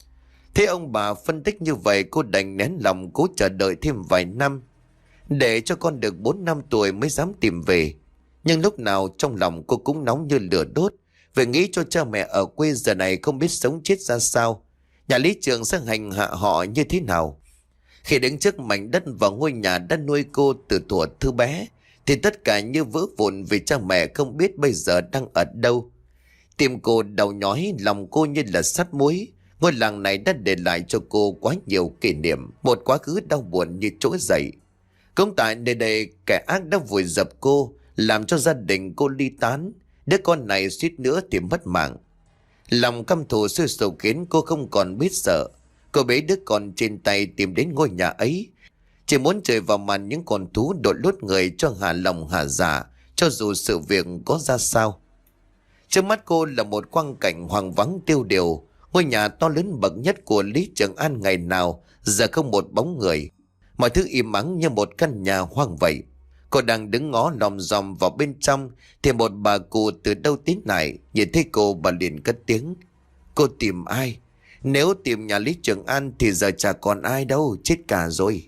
Thế ông bà phân tích như vậy, cô đành nén lòng cố chờ đợi thêm vài năm, để cho con được 4 năm tuổi mới dám tìm về. Nhưng lúc nào trong lòng cô cũng nóng như lửa đốt, về nghĩ cho cha mẹ ở quê giờ này không biết sống chết ra sao, nhà Lý Trường sẽ hành hạ họ như thế nào. Khi đứng trước mảnh đất và ngôi nhà đã nuôi cô từ thuở thơ bé, thì tất cả như vỡ vụn vì cha mẹ không biết bây giờ đang ở đâu. Tim cô đau nhói, lòng cô như là sắt muối. Ngôi làng này đã để lại cho cô quá nhiều kỷ niệm, một quá khứ đau buồn như trỗi dậy. Cũng tại nơi đây, kẻ ác đã vùi dập cô, làm cho gia đình cô ly tán. Đứa con này suýt nữa thì mất mạng. Lòng căm thù sôi sục khiến cô không còn biết sợ. Cô bế đứa con trên tay tìm đến ngôi nhà ấy, chỉ muốn chơi vào màn những con thú đội lốt người cho hà lòng hà dạ, cho dù sự việc có ra sao. Trước mắt cô là một quang cảnh hoang vắng tiêu điều. Ngôi nhà to lớn bậc nhất của Lý Trường An ngày nào giờ không một bóng người. Mọi thứ im ắng như một căn nhà hoang vậy. Cô đang đứng ngó lòm dòm vào bên trong, thì một bà cụ từ đâu tiến lại. Nhìn thấy cô, bà liền cất tiếng: "Cô tìm ai? Nếu tìm nhà Lý Trường An thì giờ chả còn ai đâu, chết cả rồi."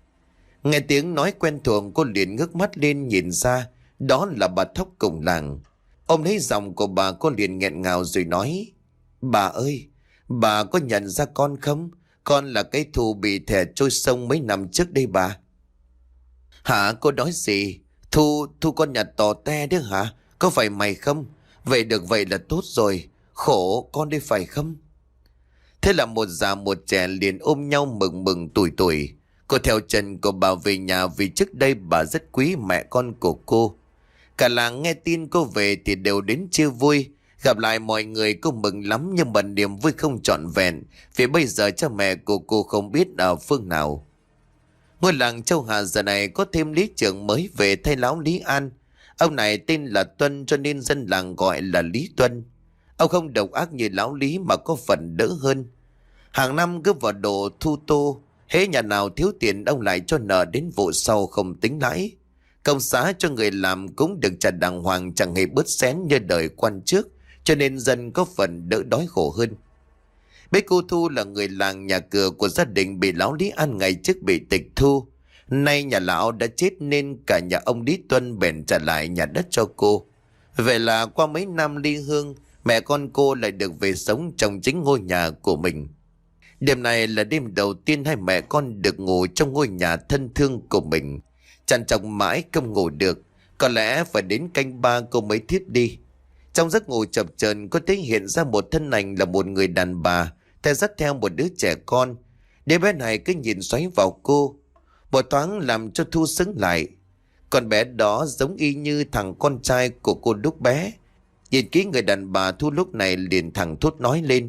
Nghe tiếng nói quen thuộc, cô liền ngước mắt lên nhìn ra, đó là bà Thóc cùng làng. Ôm lấy giọng của bà, cô liền nghẹn ngào rồi nói: "Bà ơi, bà có nhận ra con không? Con là cái Thu bị thẻ trôi sông mấy năm trước đây bà." "Hả, cô nói gì? Thu con nhà tò te đấy hả? Có phải mày không? Vậy được, vậy là tốt rồi. Khổ con đây phải không?" Thế là một già một trẻ liền ôm nhau mừng mừng tủi tủi. Cô theo chân của bà về nhà vì trước đây bà rất quý mẹ con của cô. Cả làng nghe tin cô về thì đều đến chia vui. Gặp lại mọi người cô mừng lắm, nhưng mà niềm vui không trọn vẹn vì bây giờ cha mẹ của cô không biết ở phương nào. Ngôi làng Châu Hà giờ này có thêm lý trưởng mới về thay lão Lý An. Ông này tên là Tuân cho nên dân làng gọi là Lý Tuân. Ông không độc ác như lão Lý mà có phần đỡ hơn. Hàng năm cứ vào độ thu tô, hễ nhà nào thiếu tiền ông lại cho nợ đến vụ sau không tính lãi. Công xá cho người làm cũng được trả đàng hoàng, chẳng hề bớt xén như đời quan trước, cho nên dân có phần đỡ đói khổ hơn. Bé cô Thu là người làng nhà cửa của gia đình bị lão Lý An ngày trước bị tịch thu. Nay nhà lão đã chết nên cả nhà ông Lý Tuân bèn trả lại nhà đất cho cô. Vậy là qua mấy năm ly hương, mẹ con cô lại được về sống trong chính ngôi nhà của mình. Đêm này là đêm đầu tiên hai mẹ con được ngủ trong ngôi nhà thân thương của mình. Trằn trọc mãi không ngủ được, có lẽ phải đến canh ba cô mới thiếp đi. Trong giấc ngủ chập chờn có thể hiện ra một thân ảnh là một người đàn bà tay dắt theo một đứa trẻ con. Đứa bé này cứ nhìn xoáy vào cô, một thoáng làm cho Thu sững lại. Con bé đó giống y như thằng con trai của cô lúc bé. Nhìn kỹ người đàn bà, Thu lúc này liền thẳng thốt nói lên: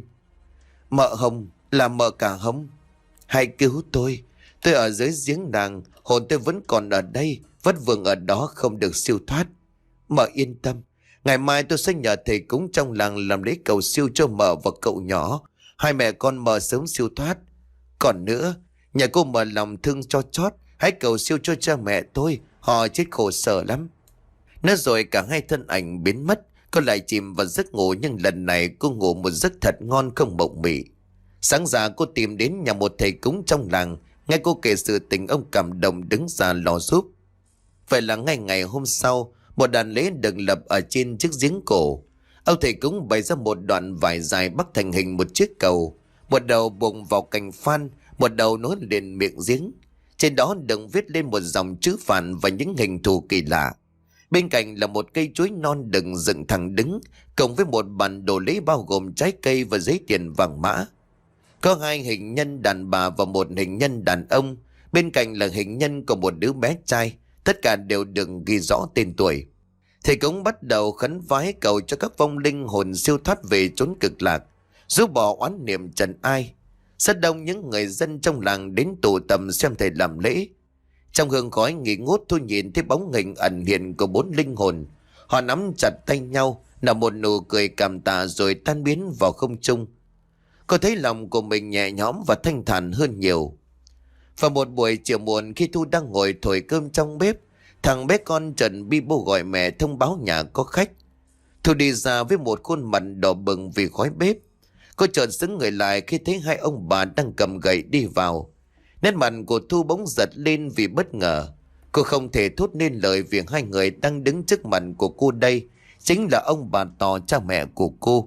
"Mợ Hồng, là mợ cả Hồng. Hãy cứu tôi ở dưới giếng nàng, hồn tôi vẫn còn ở đây, vất vưởng ở đó không được siêu thoát. Mợ yên tâm, ngày mai tôi sẽ nhờ thầy cúng trong làng làm lễ cầu siêu cho mợ và cậu nhỏ, hai mẹ con mợ sớm siêu thoát. Còn nữa, nhà cô mở lòng thương cho chót, hãy cầu siêu cho cha mẹ tôi, họ chết khổ sở lắm." Nói rồi cả hai thân ảnh biến mất. Cô lại chìm vào giấc ngủ, nhưng lần này cô ngủ một giấc thật ngon không mộng mị. Sáng ra cô tìm đến nhà một thầy cúng trong làng, nghe cô kể sự tình ông cảm động đứng ra lo giúp. Vậy là ngay ngày hôm sau, một đàn lễ được lập ở trên chiếc giếng cổ. Ông thầy cúng bày ra một đoạn vải dài bắc thành hình một chiếc cầu, một đầu bùng vào cành phan, một đầu nối liền miệng giếng. Trên đó được viết lên một dòng chữ Phạn và những hình thù kỳ lạ. Bên cạnh là một cây chuối non đừng dựng thẳng đứng, cộng với một bản đồ lễ bao gồm trái cây và giấy tiền vàng mã. Có hai hình nhân đàn bà và một hình nhân đàn ông. Bên cạnh là hình nhân của một đứa bé trai. Tất cả đều được ghi rõ tên tuổi. Thầy cũng bắt đầu khấn vái cầu cho các vong linh hồn siêu thoát về chốn cực lạc, giúp bỏ oán niệm trần ai. Rất đông những người dân trong làng đến tụ tập xem thầy làm lễ. Trong hương khói nghỉ ngút, Thu nhìn thấy bóng hình ẩn hiện của 4 linh hồn. Họ nắm chặt tay nhau, nở một nụ cười cảm tạ rồi tan biến vào không trung. Cô thấy lòng của mình nhẹ nhõm và thanh thản hơn nhiều. Vào một buổi chiều muộn, khi Thu đang ngồi thổi cơm trong bếp, thằng bé con Trần bi bô gọi mẹ thông báo nhà có khách. Thu đi ra với một khuôn mặt đỏ bừng vì khói bếp. Cô chợt sững người lại khi thấy hai ông bà đang cầm gậy đi vào. Nét mặt của Thu bỗng giật lên vì bất ngờ. Cô không thể thốt nên lời vì hai người đang đứng trước mặt của cô đây chính là ông bà Tò, cha mẹ của cô.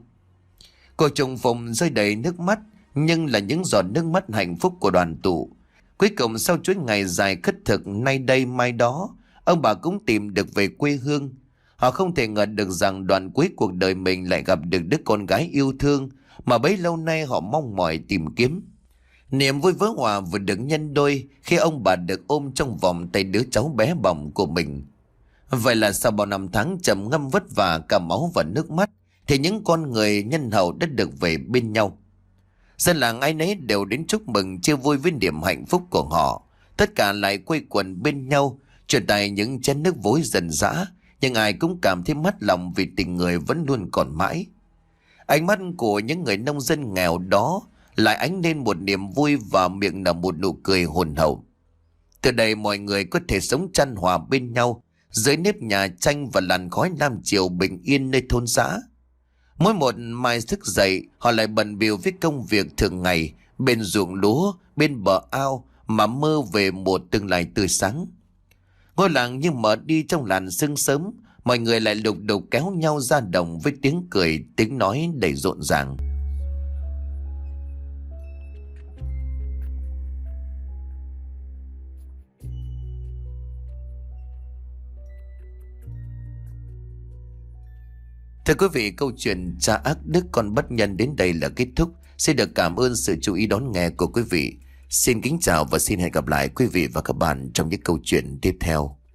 Cô trùng phùng rơi đầy nước mắt, nhưng là những giọt nước mắt hạnh phúc của đoàn tụ. Cuối cùng sau chuỗi ngày dài khất thực nay đây mai đó, ông bà cũng tìm được về quê hương. Họ không thể ngờ được rằng đoạn cuối cuộc đời mình lại gặp được đứa con gái yêu thương mà bấy lâu nay họ mong mỏi tìm kiếm. Niềm vui vỡ hòa vừa được nhân đôi khi ông bà được ôm trong vòng tay đứa cháu bé bỏng của mình. Vậy là sau bao năm tháng trầm ngâm vất vả cả máu và nước mắt, thì những con người nhân hậu đã được về bên nhau. Dân làng ai nấy đều đến chúc mừng chia vui với niềm hạnh phúc của họ. Tất cả lại quây quần bên nhau, truyền tải những chén nước vối dần dã, nhưng ai cũng cảm thấy mát lòng vì tình người vẫn luôn còn mãi. Ánh mắt của những người nông dân nghèo đó lại ánh lên một niềm vui và miệng nở một nụ cười hồn hậu. Từ đây mọi người có thể sống chan hòa bên nhau dưới nếp nhà tranh và làn khói lam chiều bình yên nơi thôn xã. Mỗi một mai thức dậy, họ lại bận bịu với công việc thường ngày bên ruộng lúa, bên bờ ao mà mơ về một tương lai tươi sáng. Ngôi làng như mở đi trong làn sương sớm, mọi người lại lục đục kéo nhau ra đồng với tiếng cười, tiếng nói đầy rộn ràng. Thưa quý vị, câu chuyện cha ác đức con bất nhân đến đây là kết thúc. Xin được cảm ơn sự chú ý đón nghe của quý vị. Xin kính chào và xin hẹn gặp lại quý vị và các bạn trong những câu chuyện tiếp theo.